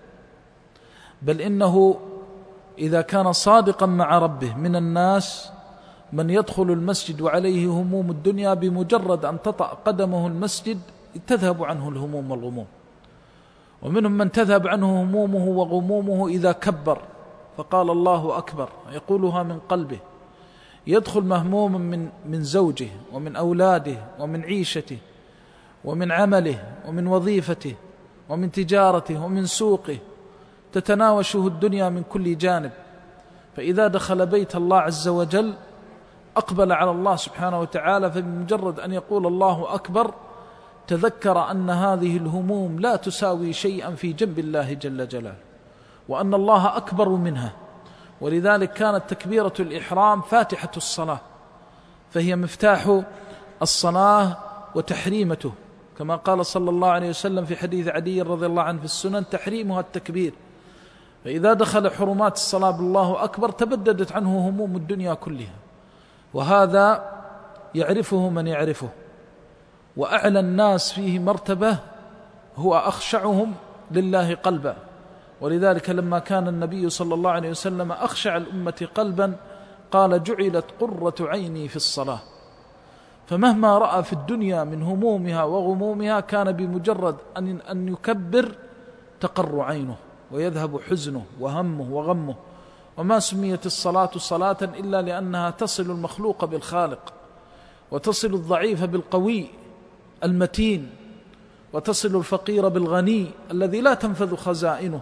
بل إنه إذا كان صادقا مع ربه من الناس من يدخل المسجد وعليه هموم الدنيا، بمجرد أن تطأ قدمه المسجد تذهب عنه الهموم والغموم. ومنهم من تذهب عنه همومه وغمومه إذا كبر فقال الله أكبر يقولها من قلبه، يدخل مهموما من من زوجه ومن أولاده ومن عيشته ومن عمله ومن وظيفته ومن تجارته ومن سوقه، تتناوشه الدنيا من كل جانب. فإذا دخل بيت الله عز وجل أقبل على الله سبحانه وتعالى، فبمجرد أن يقول الله أكبر تذكر أن هذه الهموم لا تساوي شيئا في جنب الله جل جلاله، وأن الله أكبر منها. ولذلك كانت تكبيرة الإحرام فاتحة الصلاة، فهي مفتاح الصلاة وتحريمته، كما قال صلى الله عليه وسلم في حديث عدي رضي الله عنه في السنن: تحريمها التكبير. فإذا دخل حرمات الصلاة بالله أكبر تبددت عنه هموم الدنيا كلها، وهذا يعرفه من يعرفه. وأعلى الناس فيه مرتبة هو أخشعهم لله قلبا. ولذلك لما كان النبي صلى الله عليه وسلم أخشع الأمة قلبا قال: جعلت قرة عيني في الصلاة. فمهما رأى في الدنيا من همومها وغمومها كان بمجرد أن أن يكبر تقر عينه ويذهب حزنه وهمه وغمه. وما سميت الصلاة صلاة إلا لأنها تصل المخلوق بالخالق، وتصل الضعيف بالقوي المتين، وتصل الفقير بالغني الذي لا تنفذ خزائنه،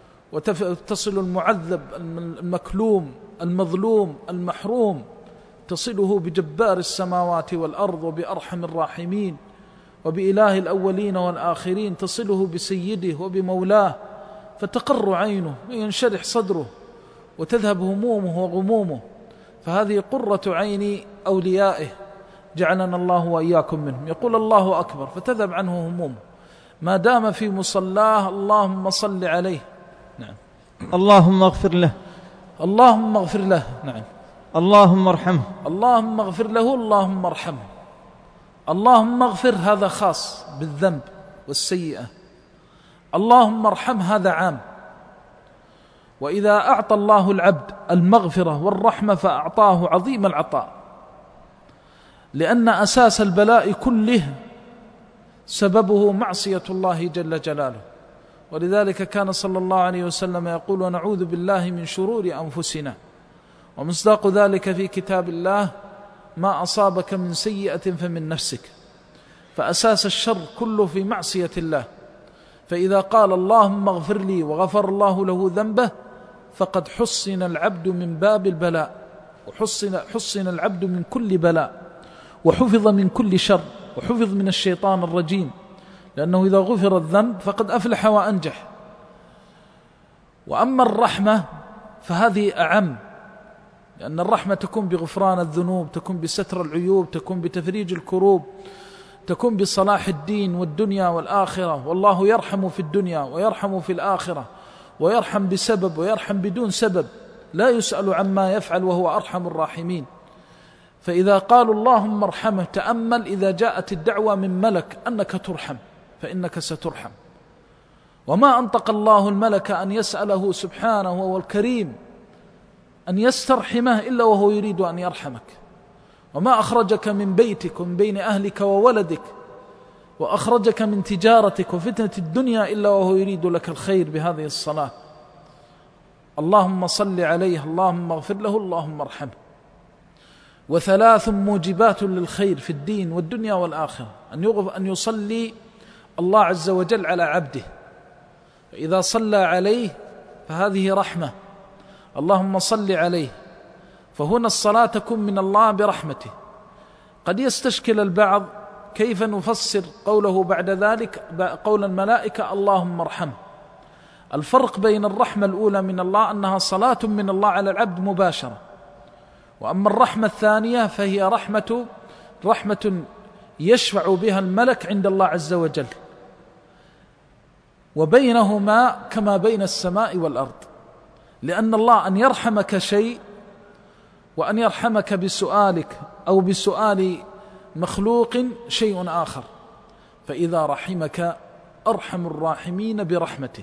وتصل المعذب المكلوم المظلوم المحروم، تصله بجبار السماوات والأرض وبأرحم الراحمين وبإله الأولين والآخرين، تصله بسيده وبمولاه، فتقر عينه وينشرح صدره وتذهب همومه وغمومه. فهذه قرة عين أوليائه جعلنا الله وإياكم منهم. يقول الله أكبر فتذهب عنه همومه ما دام في مصلاه. اللهم صل عليه. نعم. اللهم اغفر له. اللهم اغفر له. نعم. اللهم ارحمه. اللهم اغفر له. اللهم ارحمه. اللهم اغفر هذا خاص بالذنب والسيئة، اللهم ارحم هذا عام. وإذا أعطى الله العبد المغفرة والرحمة فأعطاه عظيم العطاء، لأن أساس البلاء كله سببه معصية الله جل جلاله. ولذلك كان صلى الله عليه وسلم يقول: ونعوذ بالله من شرور أنفسنا. ومصداق ذلك في كتاب الله: ما أصابك من سيئة فمن نفسك. فأساس الشر كله في معصية الله. فإذا قال اللهم اغفر لي وغفر الله له ذنبه فقد حصن العبد من باب البلاء، وحصن حصن العبد من كل بلاء، وحفظ من كل شر، وحفظ من الشيطان الرجيم، لأنه إذا غفر الذنب فقد أفلح وأنجح. وأما الرحمة فهذه أعم، لأن الرحمة تكون بغفران الذنوب، تكون بستر العيوب، تكون بتفريج الكروب، تكون بصلاح الدين والدنيا والآخرة. والله يرحم في الدنيا ويرحم في الآخرة، ويرحم بسبب ويرحم بدون سبب، لا يسأل عما يفعل وهو أرحم الراحمين. فإذا قالوا اللهم ارحمه، تأمل إذا جاءت الدعوة من ملك أنك ترحم فإنك سترحم. وما أنطق الله الملك أن يسأله سبحانه وهو الكريم أن يسترحمه إلا وهو يريد أن يرحمك. وما أخرجك من بيتك ومن بين أهلك وولدك، وأخرجك من تجارتك وفتنة الدنيا إلا وهو يريد لك الخير بهذه الصلاة. اللهم صل عليه. اللهم اغفر له. اللهم ارحمه. وثلاث موجبات للخير في الدين والدنيا والآخرة: أن يغفر أن يصلي الله عز وجل على عبده، فإذا صلى عليه فهذه رحمة. اللهم صل عليه. فهنا الصلاة تكون من الله برحمته. قد يستشكل البعض كيف نفسر قوله بعد ذلك قول الملائكة اللهم ارحمه؟ الفرق بين الرحمة الأولى من الله أنها صلاة من الله على العبد مباشرة، وأما الرحمة الثانية فهي رحمة رحمة يشفع بها الملك عند الله عز وجل، وبينهما كما بين السماء والأرض، لأن الله أن يرحمك شيء وأن يرحمك بسؤالك أو بسؤال مخلوق شيء آخر، فإذا رحمك أرحم الراحمين برحمته،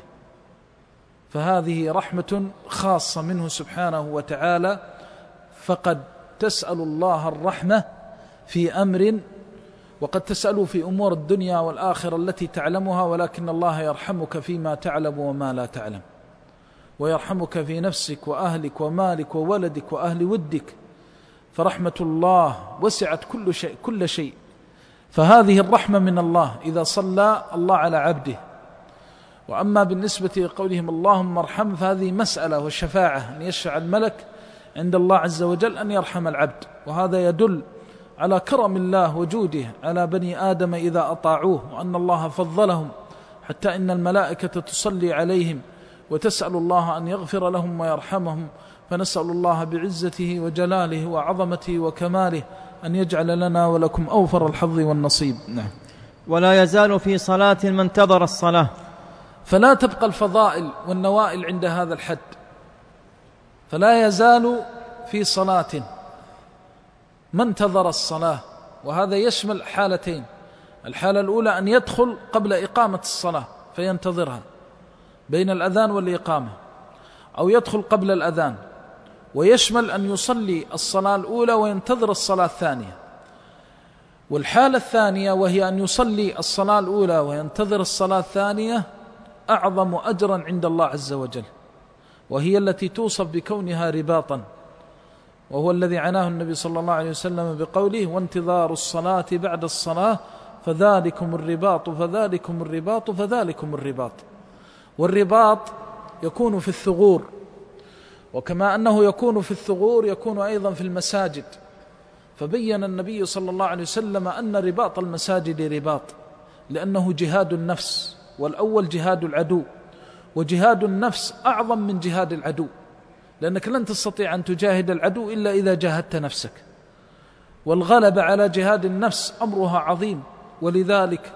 فهذه رحمة خاصة منه سبحانه وتعالى، فقد تسأل الله الرحمة في أمر، وقد تسأل في أمور الدنيا والآخرة التي تعلمها، ولكن الله يرحمك فيما تعلم وما لا تعلم، ويرحمك في نفسك وأهلك ومالك وولدك وأهل ودك، فرحمة الله وسعت كل شيء كل شيء. فهذه الرحمة من الله إذا صلى الله على عبده. وأما بالنسبة لقولهم اللهم ارحم فهذه مسألة والشفاعة، أن يشفع الملك عند الله عز وجل أن يرحم العبد، وهذا يدل على كرم الله وجوده على بني آدم إذا أطاعوه، وأن الله فضلهم حتى إن الملائكة تصلي عليهم وتسأل الله أن يغفر لهم ويرحمهم. فنسأل الله بعزته وجلاله وعظمته وكماله أن يجعل لنا ولكم أوفر الحظ والنصيب. نعم. ولا يزال في صلاة من انتظر الصلاة، فلا تبقى الفضائل والنوائل عند هذا الحد، فلا يزال في صلاة من انتظر الصلاة، وهذا يشمل حالتين: الحالة الأولى أن يدخل قبل إقامة الصلاة فينتظرها بين الأذان والإقامة، أو يدخل قبل الأذان، ويشمل أن يصلي الصلاة الأولى وينتظر الصلاة الثانية. والحالة الثانية وهي أن يصلي الصلاة الأولى وينتظر الصلاة الثانية أعظم أجرا عند الله عز وجل، وهي التي توصف بكونها رباطا، وهو الذي عناه النبي صلى الله عليه وسلم بقوله وانتظار الصلاة بعد الصلاة فذلكم الرباط فذلكم الرباط فذلكم الرباط. والرباط يكون في الثغور، وكما أنه يكون في الثغور يكون أيضا في المساجد، فبين النبي صلى الله عليه وسلم أن رباط المساجد رباط، لأنه جهاد النفس، والأول جهاد العدو، وجهاد النفس أعظم من جهاد العدو، لأنك لن تستطيع أن تجاهد العدو إلا إذا جاهدت نفسك، والغلبة على جهاد النفس أمرها عظيم. ولذلك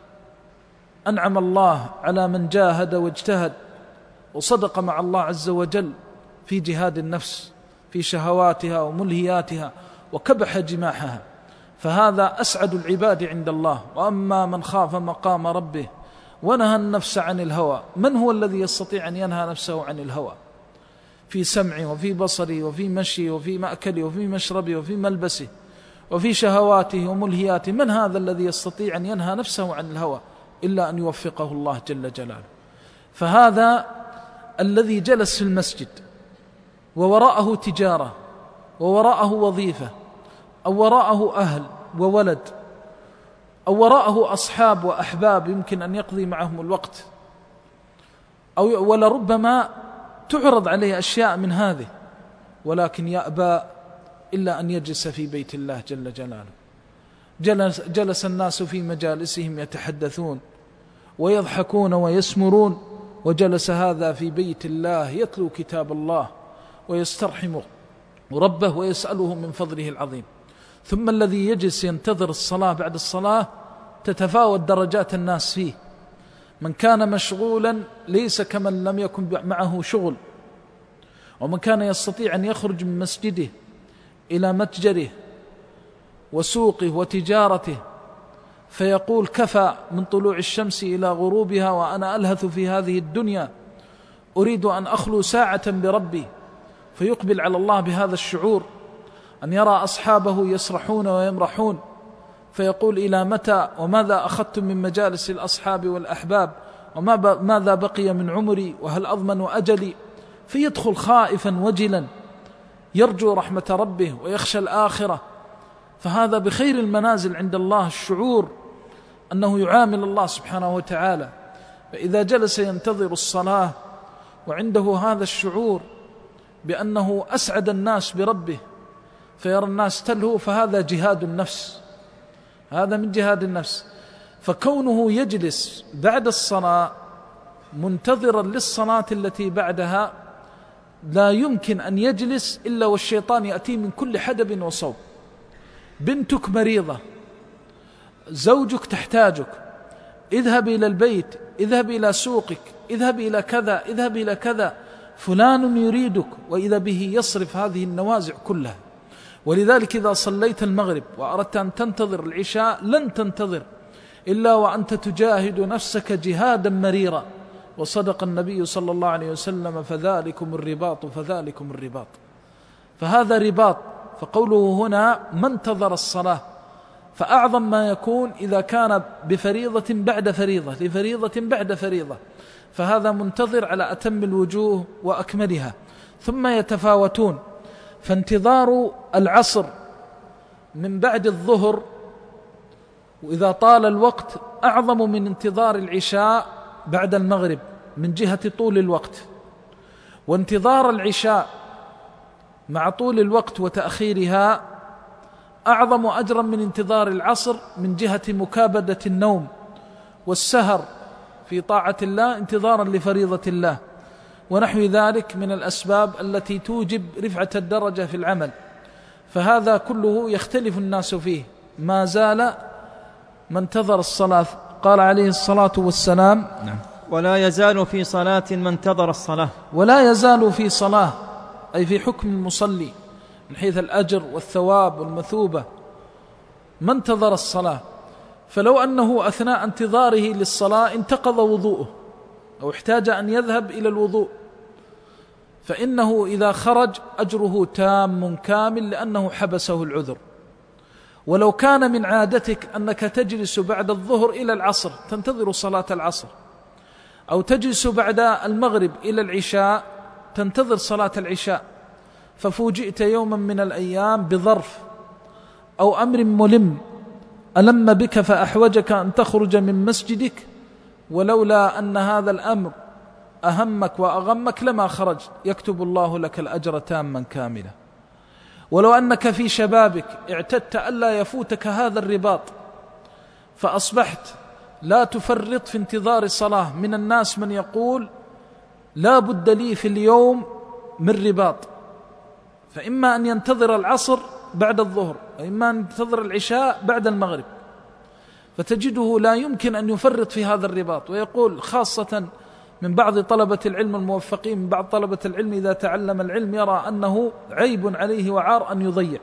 أنعم الله على من جاهد واجتهد وصدق مع الله عز وجل في جهاد النفس في شهواتها وملهياتها وكبح جماحها، فهذا أسعد العباد عند الله. وأما من خاف مقام ربه ونهى النفس عن الهوى، من هو الذي يستطيع أن ينهى نفسه عن الهوى في سمعه وفي بصره وفي مشيه وفي مأكله وفي مشربه وفي ملبسه وفي شهواته وملهياته؟ من هذا الذي يستطيع أن ينهى نفسه عن الهوى إلا أن يوفقه الله جل جلاله؟ فهذا الذي جلس في المسجد ووراءه تجارة ووراءه وظيفة أو وراءه أهل وولد أو وراءه أصحاب وأحباب يمكن أن يقضي معهم الوقت، أو ولربما تعرض عليه أشياء من هذه، ولكن يأبى إلا أن يجلس في بيت الله جل جلاله. جلس, جلس الناس في مجالسهم يتحدثون ويضحكون ويسمرون، وجلس هذا في بيت الله يتلو كتاب الله ويسترحم ربه ويسأله من فضله العظيم. ثم الذي يجلس ينتظر الصلاة بعد الصلاة تتفاوت درجات الناس فيه، من كان مشغولا ليس كمن لم يكن معه شغل، ومن كان يستطيع أن يخرج من مسجده إلى متجره وسوقه وتجارته فيقول كفى من طلوع الشمس إلى غروبها وأنا ألهث في هذه الدنيا، أريد أن أخلو ساعة بربي، فيقبل على الله بهذا الشعور، أن يرى أصحابه يسرحون ويمرحون فيقول إلى متى وماذا أخذتم من مجالس الأصحاب والأحباب وماذا بقي من عمري وهل أضمن أجلي؟ فيدخل خائفا وجلا يرجو رحمة ربه ويخشى الآخرة. فهذا بخير المنازل عند الله، الشعور أنه يعامل الله سبحانه وتعالى. فإذا جلس ينتظر الصلاة وعنده هذا الشعور بأنه أسعد الناس بربه فيرى الناس تلهو، فهذا جهاد النفس، هذا من جهاد النفس. فكونه يجلس بعد الصلاة منتظرا للصلاة التي بعدها لا يمكن أن يجلس إلا والشيطان يأتي من كل حدب وصوب. بنتك مريضة، زوجك تحتاجك، اذهب إلى البيت، اذهب إلى سوقك، اذهب إلى كذا، اذهب إلى كذا، فلان يريدك، وإذا به يصرف هذه النوازع كلها. ولذلك إذا صليت المغرب وأردت أن تنتظر العشاء لن تنتظر إلا وأنت تجاهد نفسك جهادا مريرا. وصدق النبي صلى الله عليه وسلم: فذلكم الرباط فذلكم الرباط. فهذا رباط. فقوله هنا ما انتظر الصلاة، فأعظم ما يكون إذا كان بفريضة بعد فريضة، لفريضة بعد فريضة، فهذا منتظر على أتم الوجوه وأكملها. ثم يتفاوتون، فانتظار العصر من بعد الظهر وإذا طال الوقت أعظم من انتظار العشاء بعد المغرب من جهة طول الوقت. وانتظار العشاء مع طول الوقت وتأخيرها أعظم أجرا من انتظار العصر من جهة مكابدة النوم والسهر في طاعة الله انتظارا لفريضة الله، ونحو ذلك من الأسباب التي توجب رفعة الدرجة في العمل. فهذا كله يختلف الناس فيه. ما زال من انتظر الصلاة، قال عليه الصلاة والسلام: نعم. ولا يزال في صلاة من انتظر الصلاة. ولا يزال في صلاة أي في حكم المصلي من حيث الأجر والثواب والمثوبة من انتظر الصلاة. فلو أنه أثناء انتظاره للصلاة انتقض وضوءه أو احتاج أن يذهب إلى الوضوء، فإنه إذا خرج أجره تام كامل لأنه حبسه العذر. ولو كان من عادتك أنك تجلس بعد الظهر إلى العصر تنتظر صلاة العصر، أو تجلس بعد المغرب إلى العشاء تنتظر صلاة العشاء، ففوجئت يوما من الأيام بظرف أو أمر ملم ألم بك فأحوجك أن تخرج من مسجدك، ولولا أن هذا الأمر أهمك وأغمك لما خرج، يكتب الله لك الأجر تاما كاملا. ولو أنك في شبابك اعتدت ألا يفوتك هذا الرباط فأصبحت لا تفرط في انتظار الصلاة. من الناس من يقول: لا بد لي في اليوم من رباط، فإما أن ينتظر العصر بعد الظهر، وإما أن ينتظر العشاء بعد المغرب، فتجده لا يمكن أن يفرط في هذا الرباط. ويقول خاصة من بعض طلبة العلم الموفقين، من بعض طلبة العلم إذا تعلم العلم يرى أنه عيب عليه وعار أن يضيع،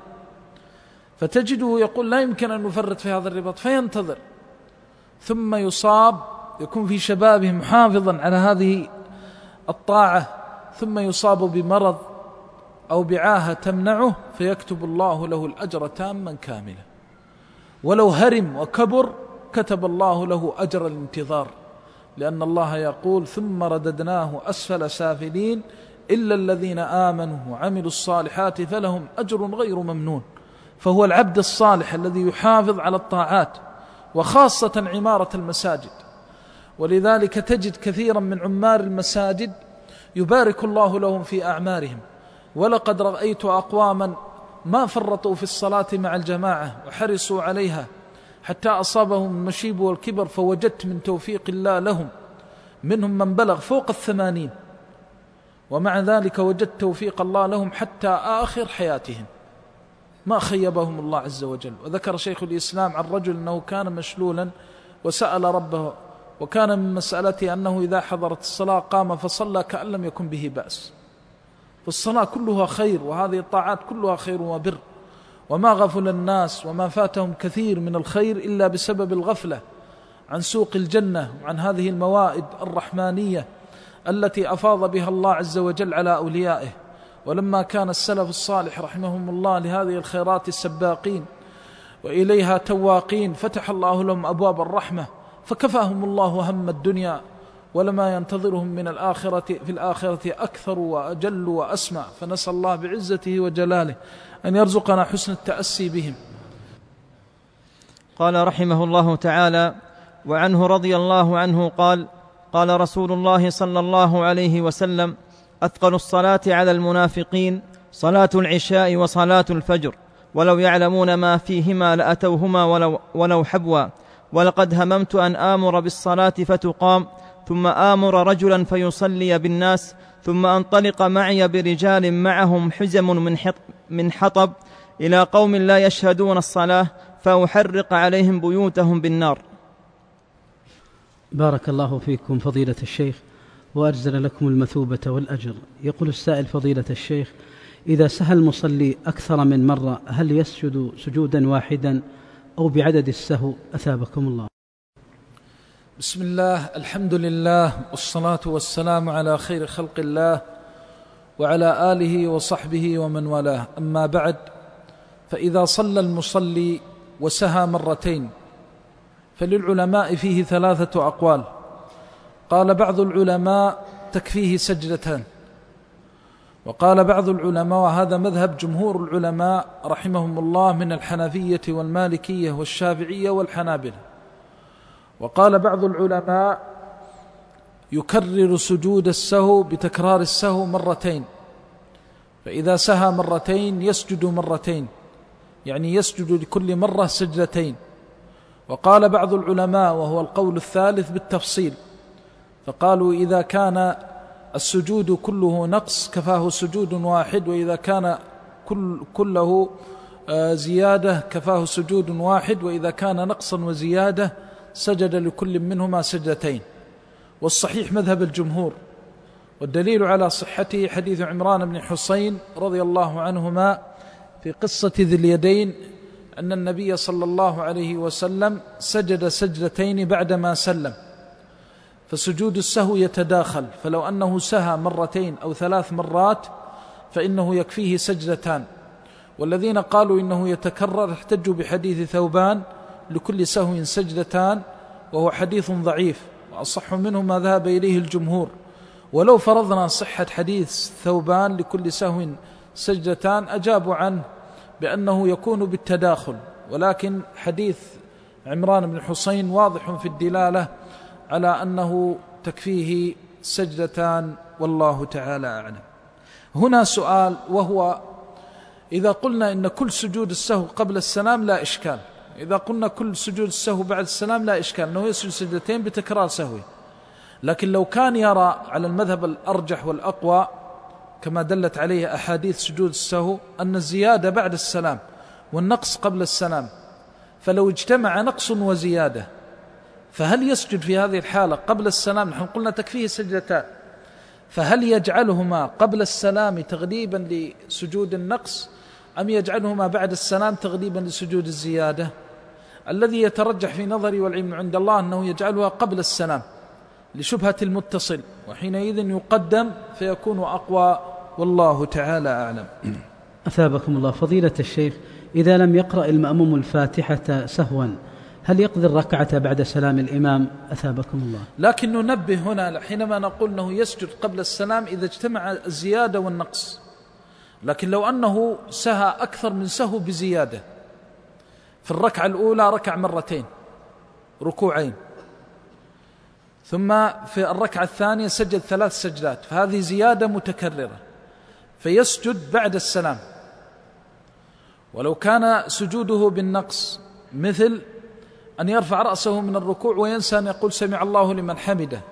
فتجده يقول لا يمكن أن يفرط في هذا الرباط فينتظر، ثم يصاب، يكون في شبابه محافظا على هذه الطاعة، ثم يصاب بمرض أو بعاهة تمنعه، فيكتب الله له الأجر تاما كاملا. ولو هرم وكبر كتب الله له أجر الانتظار، لأن الله يقول: ثم رددناه أسفل سافلين إلا الذين آمنوا وعملوا الصالحات فلهم أجر غير ممنون. فهو العبد الصالح الذي يحافظ على الطاعات، وخاصة عمارة المساجد. ولذلك تجد كثيرا من عمار المساجد يبارك الله لهم في أعمارهم. ولقد رأيت أقواما ما فرطوا في الصلاة مع الجماعة وحرصوا عليها حتى أصابهم المشيب والكبر، فوجدت من توفيق الله لهم منهم من بلغ فوق الثمانين، ومع ذلك وجدت توفيق الله لهم حتى آخر حياتهم، ما خيبهم الله عز وجل. وذكر شيخ الإسلام عن رجل أنه كان مشلولا وسأل ربه، وكان من مسألته أنه إذا حضرت الصلاة قام فصلى كأن لم يكن به بأس. فالصلاة كلها خير، وهذه الطاعات كلها خير وبر، وما غفل الناس وما فاتهم كثير من الخير إلا بسبب الغفلة عن سوق الجنة وعن هذه الموائد الرحمانية التي أفاض بها الله عز وجل على أوليائه. ولما كان السلف الصالح رحمهم الله لهذه الخيرات السباقين وإليها تواقين، فتح الله لهم أبواب الرحمة فكفاهم الله هم الدنيا، ولما ينتظرهم من الآخرة في الآخرة أكثر وأجل وأسمع. فنسأل الله بعزته وجلاله أن يرزقنا حسن التأسي بهم. قال رحمه الله تعالى: وعنه رضي الله عنه قال: قال رسول الله صلى الله عليه وسلم: أثقل الصلاة على المنافقين صلاة العشاء وصلاة الفجر، ولو يعلمون ما فيهما لأتوهما ولو, ولو حبوا. ولقد هممت أن آمر بالصلاة فتقام، ثم آمر رجلا فيصلي بالناس، ثم أنطلق معي برجال معهم حزم من حطب إلى قوم لا يشهدون الصلاة فأحرق عليهم بيوتهم بالنار. بارك الله فيكم فضيلة الشيخ وأجزل لكم المثوبة والأجر. يقول السائل فضيلة الشيخ: إذا سهى المصلي أكثر من مرة هل يسجد سجودا واحدا أو بعدد السهو؟ أثابكم الله. بسم الله، الحمد لله، والصلاة والسلام على خير خلق الله وعلى آله وصحبه ومن والاه، أما بعد، فإذا صلى المصلي وسهى مرتين فللعلماء فيه ثلاثة أقوال. قال بعض العلماء تكفيه سجدتان، وقال بعض العلماء، وهذا مذهب جمهور العلماء رحمهم الله من الحنفية والمالكية والشافعية والحنابلة، وقال بعض العلماء يكرر سجود السهو بتكرار السهو مرتين، فإذا سهى مرتين يسجد مرتين، يعني يسجد لكل مرة سجدتين. وقال بعض العلماء، وهو القول الثالث، بالتفصيل، فقالوا إذا كان السجود كله نقص كفاه سجود واحد، وإذا كان كل كله زيادة كفاه سجود واحد، وإذا كان نقصا وزيادة سجد لكل منهما سجدتين. والصحيح مذهب الجمهور، والدليل على صحته حديث عمران بن حسين رضي الله عنهما في قصة ذي اليدين أن النبي صلى الله عليه وسلم سجد سجدتين بعدما سلم، فسجود السهو يتداخل، فلو أنه سهى مرتين أو ثلاث مرات فإنه يكفيه سجدتان. والذين قالوا إنه يتكرر احتجوا بحديث ثوبان لكل سهو سجدتان، وهو حديث ضعيف، وأصح منه ما ذهب إليه الجمهور. ولو فرضنا صحة حديث ثوبان لكل سهو سجدتان أجابوا عنه بأنه يكون بالتداخل، ولكن حديث عمران بن حسين واضح في الدلالة على أنه تكفيه سجدتان، والله تعالى أعلم. هنا سؤال، وهو إذا قلنا إن كل سجود السهو قبل السلام لا إشكال، إذا قلنا كل سجود السهو بعد السلام لا إشكال، أنه يسجد سجدتين بتكرار سهوه. لكن لو كان يرى على المذهب الأرجح والأقوى كما دلت عليه أحاديث سجود السهو أن الزيادة بعد السلام والنقص قبل السلام، فلو اجتمع نقص وزيادة فهل يسجد في هذه الحالة قبل السلام؟ نحن قلنا تكفيه سجدتان، فهل يجعلهما قبل السلام تغليبا لسجود النقص أم يجعلهما بعد السلام تغليبا لسجود الزيادة؟ الذي يترجح في نظري والعلم عند الله أنه يجعلها قبل السلام لشبهة المتصل، وحينئذ يقدم فيكون أقوى، والله تعالى أعلم. أثابكم الله فضيلة الشيخ، إذا لم يقرأ المأموم الفاتحة سهوا هل يقضي الركعة بعد سلام الإمام؟ أثابكم الله. لكن ننبه هنا حينما نقول أنه يسجد قبل السلام إذا اجتمع الزيادة والنقص، لكن لو أنه سهى أكثر من سهو بزيادة، في الركعة الأولى ركع مرتين ركوعين، ثم في الركعة الثانية سجد ثلاث سجدات، فهذه زيادة متكررة فيسجد بعد السلام. ولو كان سجوده بالنقص مثل أن يرفع رأسه من الركوع وينسى أن يقول سمع الله لمن حمده،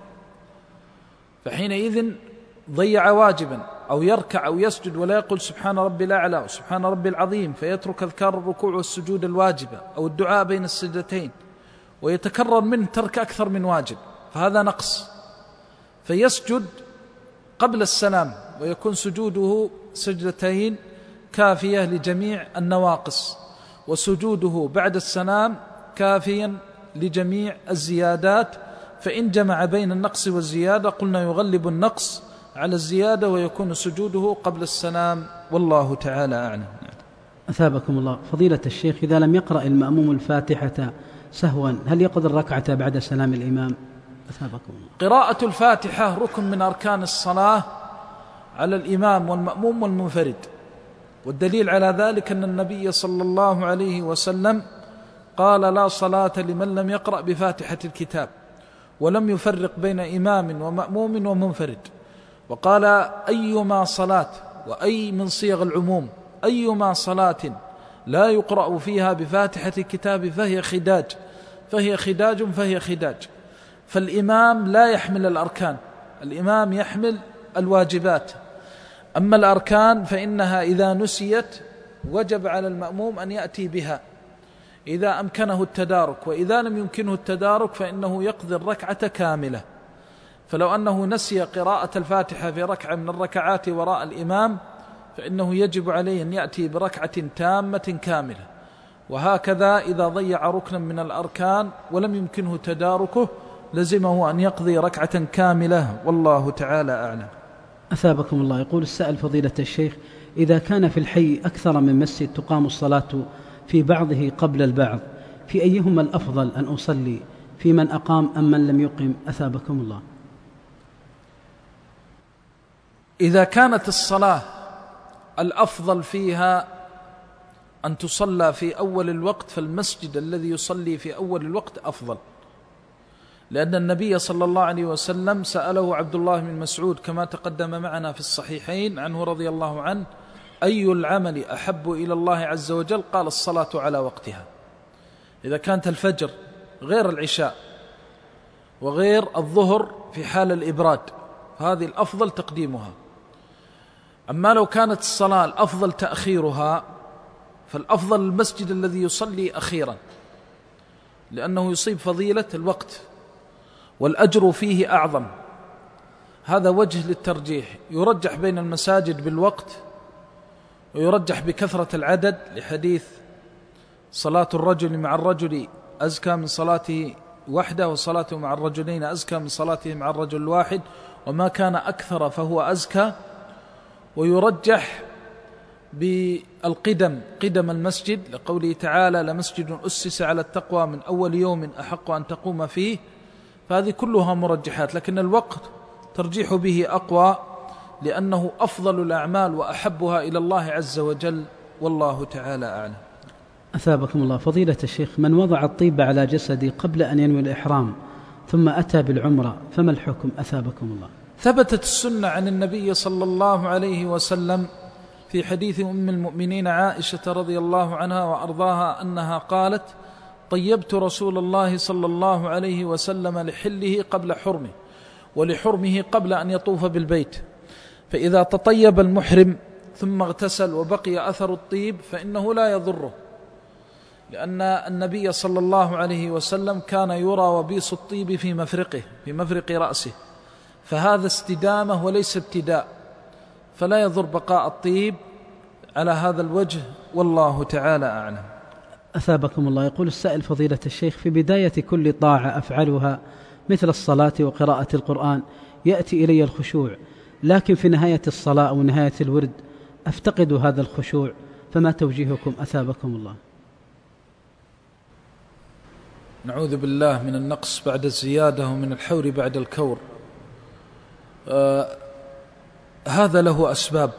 فحينئذ ضيع واجبا، أو يركع أو يسجد ولا يقول سبحان ربي الأعلى وسبحان ربي العظيم، فيترك أذكار الركوع والسجود الواجبة أو الدعاء بين السجدتين، ويتكرر منه ترك أكثر من واجب، فهذا نقص، فيسجد قبل السلام ويكون سجوده سجدتين كافية لجميع النواقص، وسجوده بعد السلام كافيا لجميع الزيادات. فإن جمع بين النقص والزيادة قلنا يغلب النقص على الزيادة ويكون سجوده قبل السلام، والله تعالى أعلم. أثابكم الله فضيلة الشيخ، إذا لم يقرأ المأموم الفاتحة سهوا هل يقضي الركعة بعد سلام الإمام؟ أثابكم الله. قراءة الفاتحة ركن من أركان الصلاة على الإمام والمأموم والمنفرد، والدليل على ذلك أن النبي صلى الله عليه وسلم قال لا صلاة لمن لم يقرأ بفاتحة الكتاب، ولم يفرق بين إمام ومأموم ومنفرد، وقال أيما صلاة، وأي من صيغ العموم، أيما صلاة لا يقرأ فيها بفاتحة الكتاب فهي خداج فهي خداج فهي خداج. فالإمام لا يحمل الأركان، الإمام يحمل الواجبات. أما الأركان فإنها إذا نسيت وجب على المأموم أن يأتي بها إذا أمكنه التدارك، وإذا لم يمكنه التدارك فإنه يقضي الركعة كاملة. فلو أنه نسي قراءة الفاتحة في ركعة من الركعات وراء الإمام فإنه يجب عليه أن يأتي بركعة تامة كاملة. وهكذا إذا ضيع ركنا من الأركان ولم يمكنه تداركه لزمه أن يقضي ركعة كاملة، والله تعالى أعلم. أثابكم الله. يقول السائل فضيلة الشيخ: إذا كان في الحي أكثر من مسجد تقام الصلاة في بعضه قبل البعض، في أيهما الأفضل أن أصلي، في من أقام أم من لم يقم؟ أثابكم الله. إذا كانت الصلاة الأفضل فيها أن تصلى في أول الوقت فالمسجد الذي يصلي في أول الوقت أفضل، لأن النبي صلى الله عليه وسلم سأله عبد الله بن مسعود كما تقدم معنا في الصحيحين عنه رضي الله عنه: أي العمل أحب إلى الله عز وجل؟ قال: الصلاة على وقتها. إذا كانت الفجر غير العشاء وغير الظهر في حال الإبراد هذه الأفضل تقديمها. أما لو كانت الصلاة الأفضل تأخيرها فالأفضل المسجد الذي يصلي أخيرا، لأنه يصيب فضيلة الوقت والأجر فيه أعظم. هذا وجه للترجيح، يرجح بين المساجد بالوقت ويرجح بكثرة العدد، لحديث صلاة الرجل مع الرجل أزكى من صلاته وحده، وصلاته مع الرجلين أزكى من صلاته مع الرجل الواحد، وما كان أكثر فهو أزكى. ويرجح بالقدم، قدم المسجد، لقوله تعالى: لمسجد أسس على التقوى من أول يوم أحق أن تقوم فيه. فهذه كلها مرجحات، لكن الوقت ترجيح به أقوى لأنه أفضل الأعمال وأحبها إلى الله عز وجل، والله تعالى أعلم. أثابكم الله. فضيلة الشيخ: من وضع الطيب على جسدي قبل أن ينوي الإحرام ثم أتى بالعمرة فما الحكم؟ أثابكم الله. ثبتت السنة عن النبي صلى الله عليه وسلم في حديث أم المؤمنين عائشة رضي الله عنها وأرضاها أنها قالت: طيبت رسول الله صلى الله عليه وسلم لحله قبل حرمه ولحرمه قبل أن يطوف بالبيت، فإذا تطيب المحرم ثم اغتسل وبقي أثر الطيب فإنه لا يضره، لأن النبي صلى الله عليه وسلم كان يرى وبيص الطيب في مفرقه في مفرق رأسه، فهذا استدامة وليس ابتداء، فلا يضر بقاء الطيب على هذا الوجه، والله تعالى أعلم. أثابكم الله. يقول السائل فضيلة الشيخ: في بداية كل طاعة أفعلها مثل الصلاة وقراءة القرآن يأتي إلي الخشوع، لكن في نهاية الصلاة أو نهاية الورد أفتقد هذا الخشوع، فما توجيهكم؟ أثابكم الله. نعوذ بالله من النقص بعد الزيادة ومن الحور بعد الكور. آه هذا له أسباب،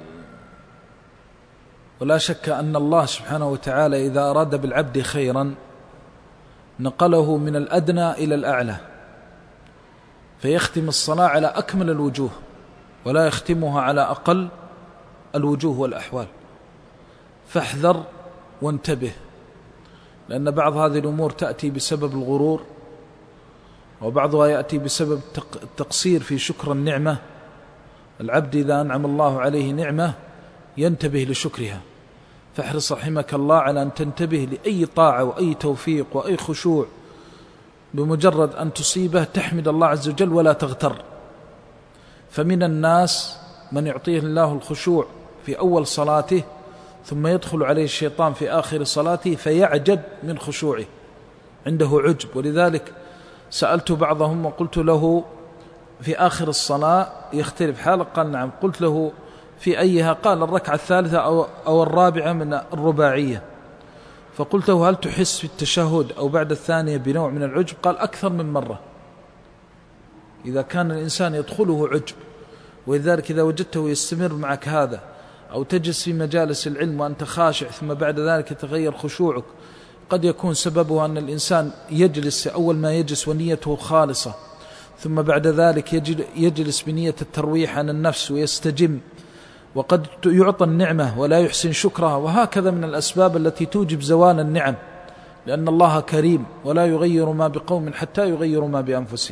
ولا شك أن الله سبحانه وتعالى إذا أراد بالعبد خيرا نقله من الأدنى إلى الأعلى، فيختم الصلاة على أكمل الوجوه ولا يختمها على أقل الوجوه والأحوال. فاحذر وانتبه، لأن بعض هذه الأمور تأتي بسبب الغرور، وبعضها يأتي بسبب التقصير في شكر النعمة. العبد إذا أنعم الله عليه نعمة ينتبه لشكرها، فاحرص رحمك الله على أن تنتبه لأي طاعة وأي توفيق وأي خشوع، بمجرد أن تصيبه تحمد الله عز وجل ولا تغتر. فمن الناس من يعطيه الله الخشوع في أول صلاته ثم يدخل عليه الشيطان في آخر صلاته فيعجب من خشوعه، عنده عجب. ولذلك سألت بعضهم وقلت له في آخر الصلاة يختلف حالك؟ قال نعم. قلت له في أيها؟ قال الركعة الثالثة أو, أو الرابعة من الرباعية. فقلت له هل تحس في التشهد أو بعد الثانية بنوع من العجب؟ قال أكثر من مرة. إذا كان الإنسان يدخله عجب، ولذلك إذا وجدته يستمر معك هذا، أو تجلس في مجالس العلم وأنت خاشع ثم بعد ذلك يتغير خشوعك، قد يكون سببه أن الإنسان يجلس أول ما يجلس ونيته خالصة، ثم بعد ذلك يجلس بنية الترويح عن النفس ويستجم وقد يعطى النعمة ولا يحسن شكرها، وهكذا من الأسباب التي توجب زوال النعم، لأن الله كريم ولا يغير ما بقوم حتى يغيروا ما بأنفسهم.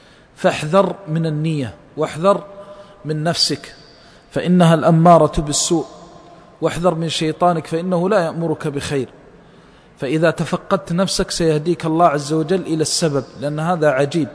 فاحذر من النية، واحذر من نفسك فإنها الأمارة بالسوء، واحذر من شيطانك فإنه لا يأمرك بخير. فإذا تفقدت نفسك سيهديك الله عز وجل إلى السبب، لأن هذا عجيب.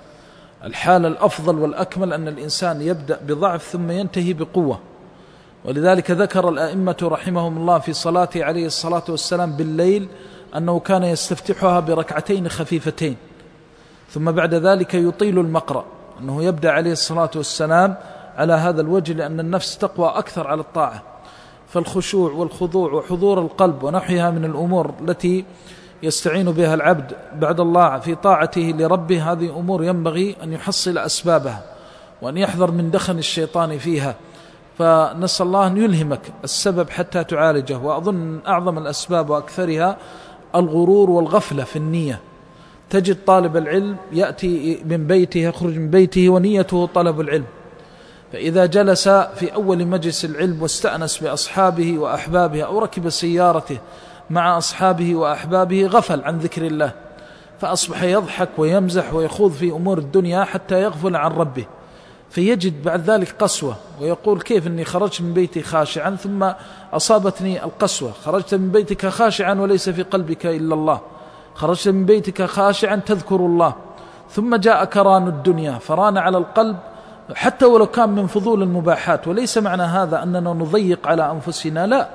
الحالة الأفضل والأكمل أن الإنسان يبدأ بضعف ثم ينتهي بقوة، ولذلك ذكر الأئمة رحمهم الله في صلاته عليه الصلاة والسلام بالليل أنه كان يستفتحها بركعتين خفيفتين، ثم بعد ذلك يطيل المقرأ، أنه يبدأ عليه الصلاة والسلام على هذا الوجه، لأن النفس تقوى أكثر على الطاعة. فالخشوع والخضوع وحضور القلب ونحوها من الأمور التي يستعين بها العبد بعد الله في طاعته لربه، هذه أمور ينبغي أن يحصل أسبابها وأن يحذر من دخن الشيطان فيها. فنسأل الله أن يلهمك السبب حتى تعالجه. وأظن أعظم الأسباب وأكثرها الغرور والغفلة في النية. تجد طالب العلم يأتي من بيته، يخرج من بيته ونيته طلب العلم، فإذا جلس في أول مجلس العلم واستأنس بأصحابه وأحبابه أو ركب سيارته مع أصحابه وأحبابه غفل عن ذكر الله، فأصبح يضحك ويمزح ويخوض في أمور الدنيا حتى يغفل عن ربه، فيجد بعد ذلك قسوة ويقول كيف أني خرجت من بيتي خاشعا ثم أصابتني القسوة. خرجت من بيتك خاشعا وليس في قلبك إلا الله، خرجت من بيتك خاشعا تذكر الله، ثم جاء كران الدنيا فران على القلب حتى ولو كان من فضول المباحات. وليس معنى هذا أننا نضيق على أنفسنا، لا،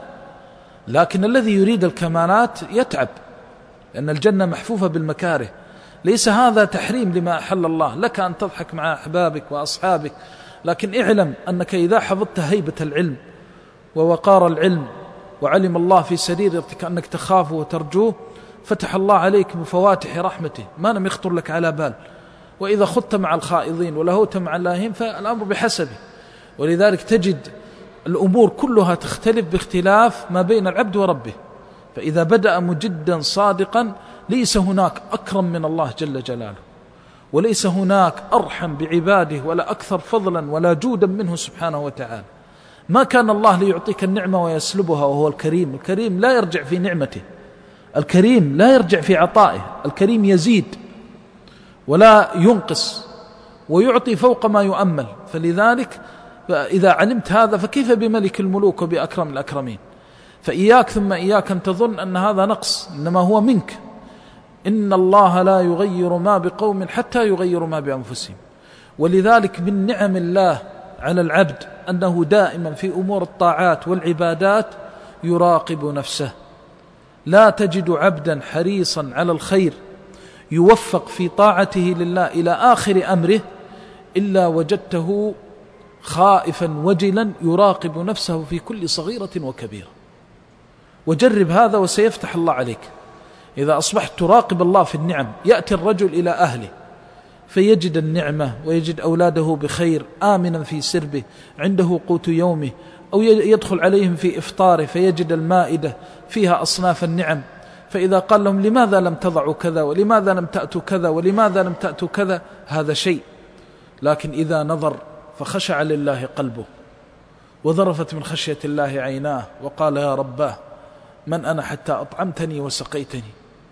لكن الذي يريد الكمالات يتعب، لأن الجنة محفوفة بالمكاره. ليس هذا تحريم لما أحل الله، لك أن تضحك مع أحبابك وأصحابك، لكن اعلم أنك إذا حفظت هيبة العلم ووقار العلم وعلم الله في سريرتك أنك تخافه وترجوه، فتح الله عليك بفواتح رحمته ما لم يخطر لك على بال. وإذا خضت مع الخائضين ولهوت مع اللاهين فالأمر بحسبه. ولذلك تجد الأمور كلها تختلف باختلاف ما بين العبد وربه. فإذا بدأ مجدا صادقا ليس هناك أكرم من الله جل جلاله، وليس هناك أرحم بعباده ولا أكثر فضلا ولا جودا منه سبحانه وتعالى. ما كان الله ليعطيك النعمة ويسلبها وهو الكريم. الكريم لا يرجع في نعمته، الكريم لا يرجع في عطائه، الكريم يزيد ولا ينقص ويعطي فوق ما يؤمل. فلذلك إذا علمت هذا فكيف بملك الملوك وبأكرم الأكرمين؟ فإياك ثم إياك أن تظن أن هذا نقص، إنما هو منك. إن الله لا يغير ما بقوم حتى يغيروا ما بأنفسهم. ولذلك من نعم الله على العبد أنه دائما في أمور الطاعات والعبادات يراقب نفسه. لا تجد عبدا حريصا على الخير يوفق في طاعته لله إلى آخر أمره إلا وجدته خائفا وجلا يراقب نفسه في كل صغيرة وكبيرة. وجرب هذا وسيفتح الله عليك. إذا أصبحت تراقب الله في النعم، يأتي الرجل إلى أهله فيجد النعمة ويجد أولاده بخير، آمنا في سربه، عنده قوت يومه، أو يدخل عليهم في إفطاره فيجد المائدة فيها أصناف النعم. فإذا قال لهم لماذا لم تضعوا كذا ولماذا لم تأتوا كذا ولماذا لم تأتوا كذا، هذا شيء. لكن إذا نظر فخشع لله قلبه وذرفت من خشية الله عيناه وقال يا رباه من أنا حتى أطعمتني وسقيتني،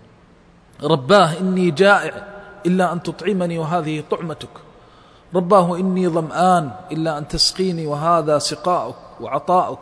رباه إني جائع إلا أن تطعمني وهذه طعمتك، رباه إني ظمآن إلا أن تسقيني وهذا سقاؤك وعطاؤك،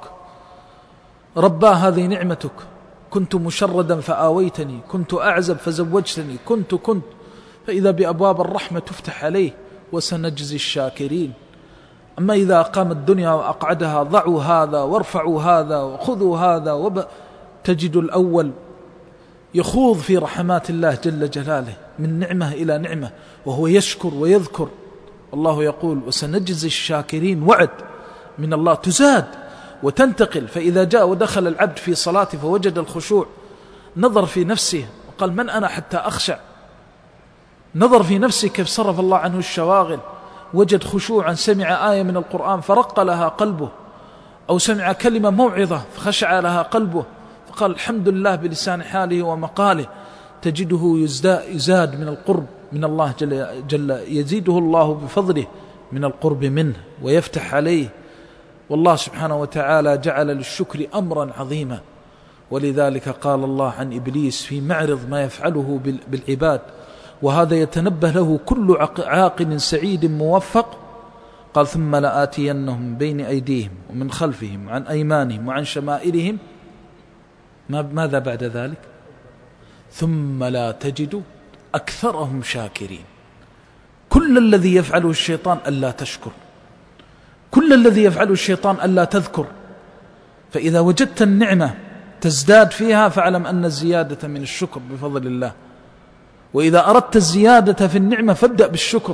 رباه هذه نعمتك، كنت مشردا فآويتني، كنت أعزب فزوجتني، كنت كنت فإذا بأبواب الرحمة تفتح عليه وسنجزي الشاكرين. أما إذا قام الدنيا وأقعدها ضعوا هذا وارفعوا هذا وخذوا هذا وب... تجد الأول يخوض في رحمات الله جل جلاله من نعمة إلى نعمة وهو يشكر ويذكر. الله يقول وسنجزي الشاكرين، وعد من الله تزاد وتنتقل. فإذا جاء ودخل العبد في صلاته فوجد الخشوع، نظر في نفسه وقال من أنا حتى أخشع، نظر في نفسه كيف صرف الله عنه الشواغل، وجد خشوعا، سمع آية من القرآن فرق لها قلبه، أو سمع كلمة موعظة فخشع لها قلبه، فقال الحمد لله بلسان حاله ومقاله. تجده يزاد من القرب من الله جل, جل يزيده الله بفضله من القرب منه ويفتح عليه والله سبحانه وتعالى جعل للشكر أمرا عظيما، ولذلك قال الله عن إبليس في معرض ما يفعله بالعباد، وهذا يتنبه له كل عاقل سعيد موفق، قال ثم لآتينهم بين أيديهم ومن خلفهم وعن أيمانهم وعن شمائلهم، ماذا بعد ذلك؟ ثم لا تجد أكثرهم شاكرين. كل الذي يفعله الشيطان ألا تشكر، كل الذي يفعله الشيطان ألا تذكر. فإذا وجدت النعمة تزداد فيها فاعلم أن الزيادة من الشكر بفضل الله، وإذا أردت الزيادة في النعمة فابدأ بالشكر،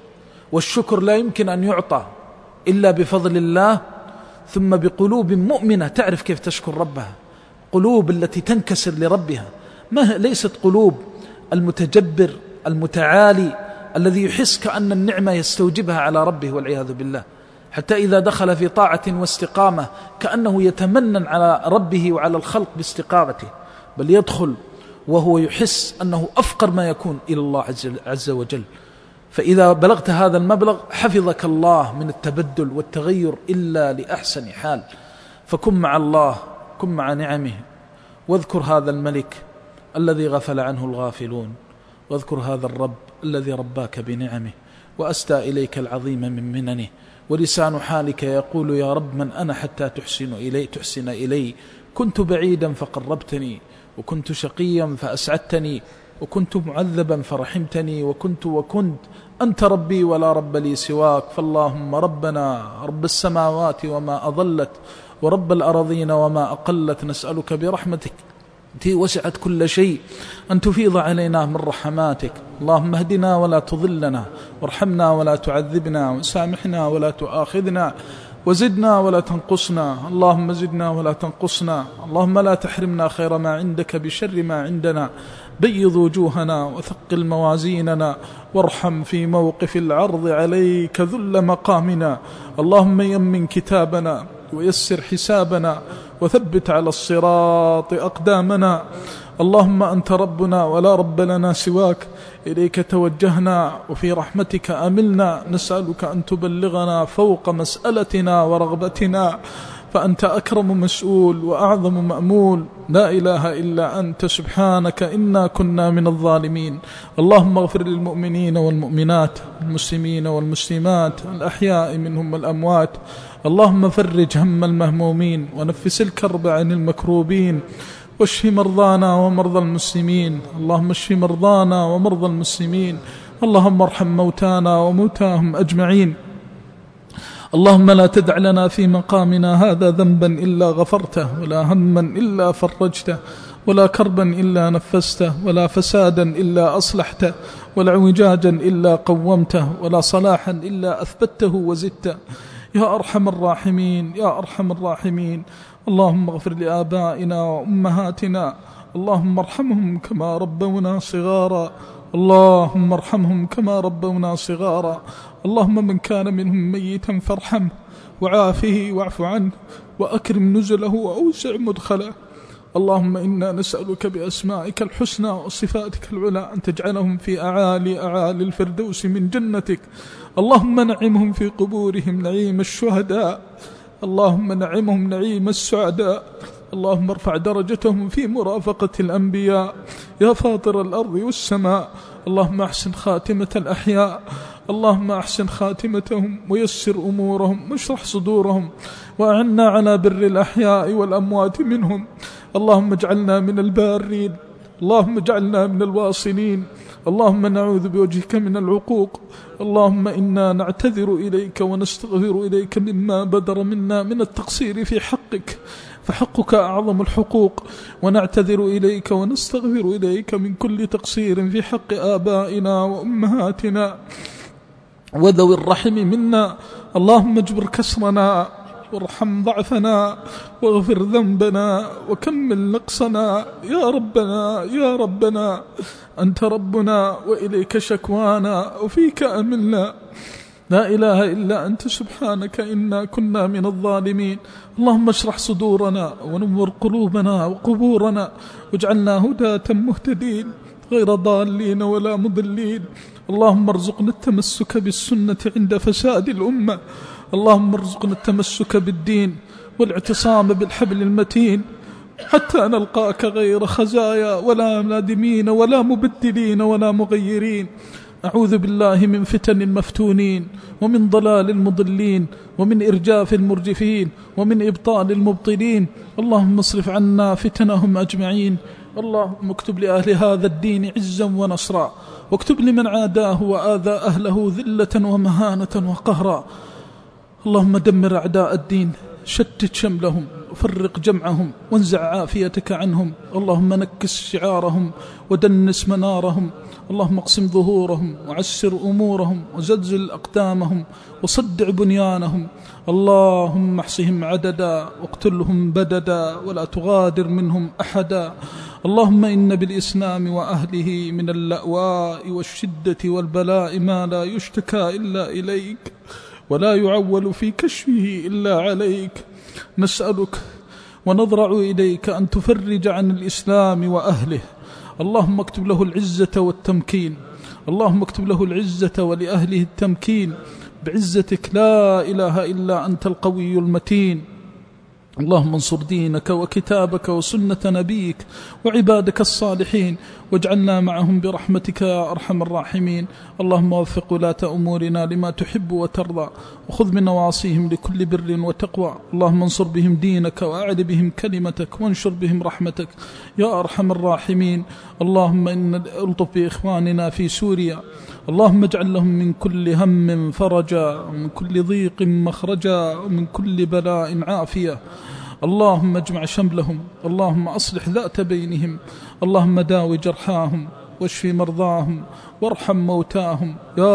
والشكر لا يمكن أن يعطى إلا بفضل الله، ثم بقلوب مؤمنة تعرف كيف تشكر ربها، قلوب التي تنكسر لربها، ما ليست قلوب المتجبر المتعالي الذي يحس كأن النعمة يستوجبها على ربه والعياذ بالله، حتى إذا دخل في طاعة واستقامة كأنه يتمنن على ربه وعلى الخلق باستقامته، بل يدخل وهو يحس أنه أفقر ما يكون إلى الله عز وجل. فإذا بلغت هذا المبلغ حفظك الله من التبدل والتغير إلا لأحسن حال. فكن مع الله، كن مع نعمه، واذكر هذا الملك الذي غفل عنه الغافلون، واذكر هذا الرب الذي رباك بنعمه وأسدى إليك العظيم من مننه. ولسان حالك يقول يا رب من أنا حتى تحسن إلي, تحسن إلي كنت بعيدا فقربتني، وكنت شقيا فأسعدتني، وكنت معذبا فرحمتني، وكنت وكنت أنت ربي ولا رب لي سواك. فاللهم ربنا رب السماوات وما أضلت، ورب الأرضين وما أقلت، نسألك برحمتك التي وسعت كل شيء أن تفيض علينا من رحماتك. اللهم اهدنا ولا تضلنا، وارحمنا ولا تعذبنا، وسامحنا ولا تؤاخذنا، وزدنا ولا تنقصنا. اللهم زدنا ولا تنقصنا، اللهم لا تحرمنا خير ما عندك بشر ما عندنا. بيض وجوهنا وثقل موازيننا، وارحم في موقف العرض عليك ذل مقامنا. اللهم يمن كتابنا ويسر حسابنا، وثبت على الصراط أقدامنا. اللهم أنت ربنا ولا رب لنا سواك، إليك توجهنا وفي رحمتك أملنا، نسألك أن تبلغنا فوق مسألتنا ورغبتنا، فأنت أكرم مسؤول وأعظم مأمول، لا إله إلا أنت سبحانك إنا كنا من الظالمين. اللهم اغفر للمؤمنين والمؤمنات، المسلمين والمسلمات، الأحياء منهم والأموات. اللهم فرج هم المهمومين، ونفس الكرب عن المكروبين، واشف مرضانا ومرضى المسلمين. اللهم اشف مرضانا ومرضى المسلمين. اللهم ارحم موتانا وموتاهم أجمعين. اللهم لا تدع لنا في مقامنا هذا ذنبا إلا غفرته، ولا هما إلا فرجته، ولا كربا إلا نفسته، ولا فسادا إلا أصلحته، ولا اعوجاجا إلا قومته، ولا صلاحا إلا أثبته وزدته، يا أرحم الراحمين يا أرحم الراحمين. اللهم اغفر لآبائنا وأمهاتنا، اللهم ارحمهم كما ربونا صغارا، اللهم ارحمهم كما ربونا صغارا. اللهم من كان منهم ميتا فارحمه وعافه واعف عنه، وأكرم نزله وأوسع مدخله. اللهم إنا نسألك بأسمائك الحسنى وصفاتك العلى أن تجعلهم في أعالي أعالي الفردوس من جنتك. اللهم نعمهم في قبورهم نعيم الشهداء، اللهم نعمهم نعيم السعداء. اللهم ارفع درجتهم في مرافقة الأنبياء يا فاطر الأرض والسماء. اللهم أحسن خاتمة الأحياء، اللهم أحسن خاتمتهم ويسر أمورهم واشرح صدورهم، وأعنا على بر الأحياء والأموات منهم. اللهم اجعلنا من البارين، اللهم اجعلنا من الواصلين. اللهم نعوذ بوجهك من العقوق. اللهم إنا نعتذر إليك ونستغفر إليك مما بدر منا من التقصير في حقك، فحقك أعظم الحقوق، ونعتذر إليك ونستغفر إليك من كل تقصير في حق آبائنا وأمهاتنا وذوي الرحم منا. اللهم اجبر كسرنا، وارحم ضعفنا، واغفر ذنبنا، وكمل نقصنا يا ربنا يا ربنا. أنت ربنا وإليك شكوانا وفيك أملنا، لا إله إلا أنت سبحانك إنا كنا من الظالمين. اللهم اشرح صدورنا ونور قلوبنا وقبورنا، واجعلنا هداة مهتدين غير ضالين ولا مضلين. اللهم ارزقنا التمسك بالسنة عند فساد الأمة، اللهم ارزقنا التمسك بالدين والاعتصام بالحبل المتين حتى نلقاك غير خزايا ولا نادمين ولا مبدلين ولا مغيرين. أعوذ بالله من فتن المفتونين ومن ضلال المضلين ومن إرجاف المرجفين ومن إبطال المبطلين. اللهم اصرف عنا فتنهم أجمعين. اللهم اكتب لأهل هذا الدين عزا ونصرا، واكتب لمن عاداه وآذى أهله ذلة ومهانة وقهرا. اللهم دمر أعداء الدين، شتت شملهم وفرق جمعهم وانزع عافيتك عنهم. اللهم نكس شعارهم ودنس منارهم. اللهم اقسم ظهورهم وعسر أمورهم وزلزل أقدامهم وصدع بنيانهم. اللهم احصهم عددا واقتلهم بددا ولا تغادر منهم أحدا. اللهم إن بالإسلام وأهله من اللأواء والشدة والبلاء ما لا يشتكى إلا إليك ولا يعول في كشفه إلا عليك. نسألك ونضرع إليك أن تفرج عن الإسلام وأهله. اللهم اكتب له العزة والتمكين. اللهم اكتب له العزة ولأهله التمكين بعزتك لا إله إلا أنت القوي المتين. اللهم انصر دينك وكتابك وسنة نبيك وعبادك الصالحين، واجعلنا معهم برحمتك يا أرحم الراحمين. اللهم وفق ولاة أمورنا لما تحب وترضى، وخذ من نواصيهم لكل بر وتقوى. اللهم انصر بهم دينك وأعل بهم كلمتك وانشر بهم رحمتك يا أرحم الراحمين. اللهم إن ألطف بإخواننا في سوريا. اللهم اجعل لهم من كل هم فرجا ومن كل ضيق مخرجا ومن كل بلاء عافية. اللهم اجمع شملهم. اللهم أصلح ذات بينهم. اللهم داوي جرحاهم واشفي مرضاهم وارحم موتاهم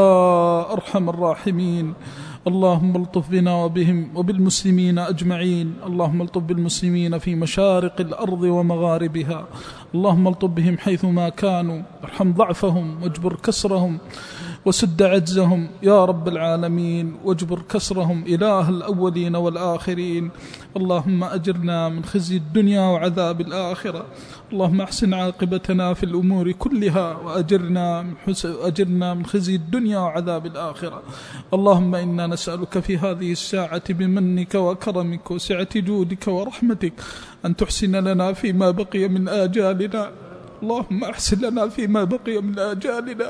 يا أرحم الراحمين. اللهم الطف بنا وبهم وبالمسلمين أجمعين. اللهم الطف بالمسلمين في مشارق الأرض ومغاربها. اللهم الطف بهم حيثما كانوا، ارحم ضعفهم واجبر كسرهم وسد عجزهم يا رب العالمين، واجبر كسرهم إله الأولين والآخرين. اللهم أجرنا من خزي الدنيا وعذاب الآخرة. اللهم أحسن عاقبتنا في الأمور كلها وأجرنا من, أجرنا من خزي الدنيا وعذاب الآخرة. اللهم إنا نسألك في هذه الساعة بمنك وكرمك وسعة جودك ورحمتك أن تحسن لنا فيما بقي من آجالنا. اللهم أحسن لنا فيما بقي من آجالنا.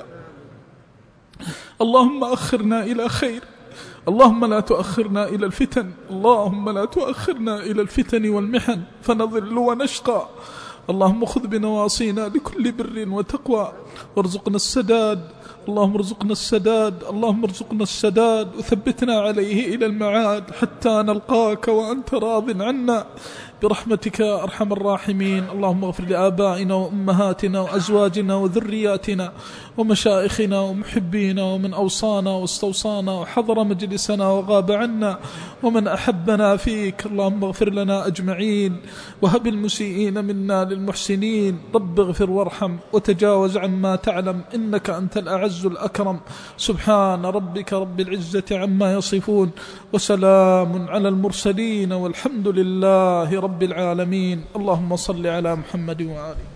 اللهم أخرنا إلى خير. اللهم لا تؤخرنا إلى الفتن. اللهم لا تؤخرنا إلى الفتن والمحن فنضل ونشقى. اللهم خذ بنواصينا لكل بر وتقوى وارزقنا السداد. اللهم ارزقنا السداد. اللهم ارزقنا السداد وثبتنا عليه إلى المعاد حتى نلقاك وأنت راض عنا برحمتك يا أرحم الراحمين. اللهم اغفر لآبائنا وأمهاتنا وأزواجنا وذرياتنا ومشائخنا ومحبينا ومن أوصانا واستوصانا وحضر مجلسنا وغاب عنا ومن أحبنا فيك. اللهم اغفر لنا أجمعين وهب المسيئين منا للمحسنين. رب اغفر وارحم وتجاوز عما تعلم إنك أنت الأعز الأكرم. سبحان ربك رب العزة عما يصفون وسلام على المرسلين والحمد لله رب العالمين. اللهم صل على محمد وآله.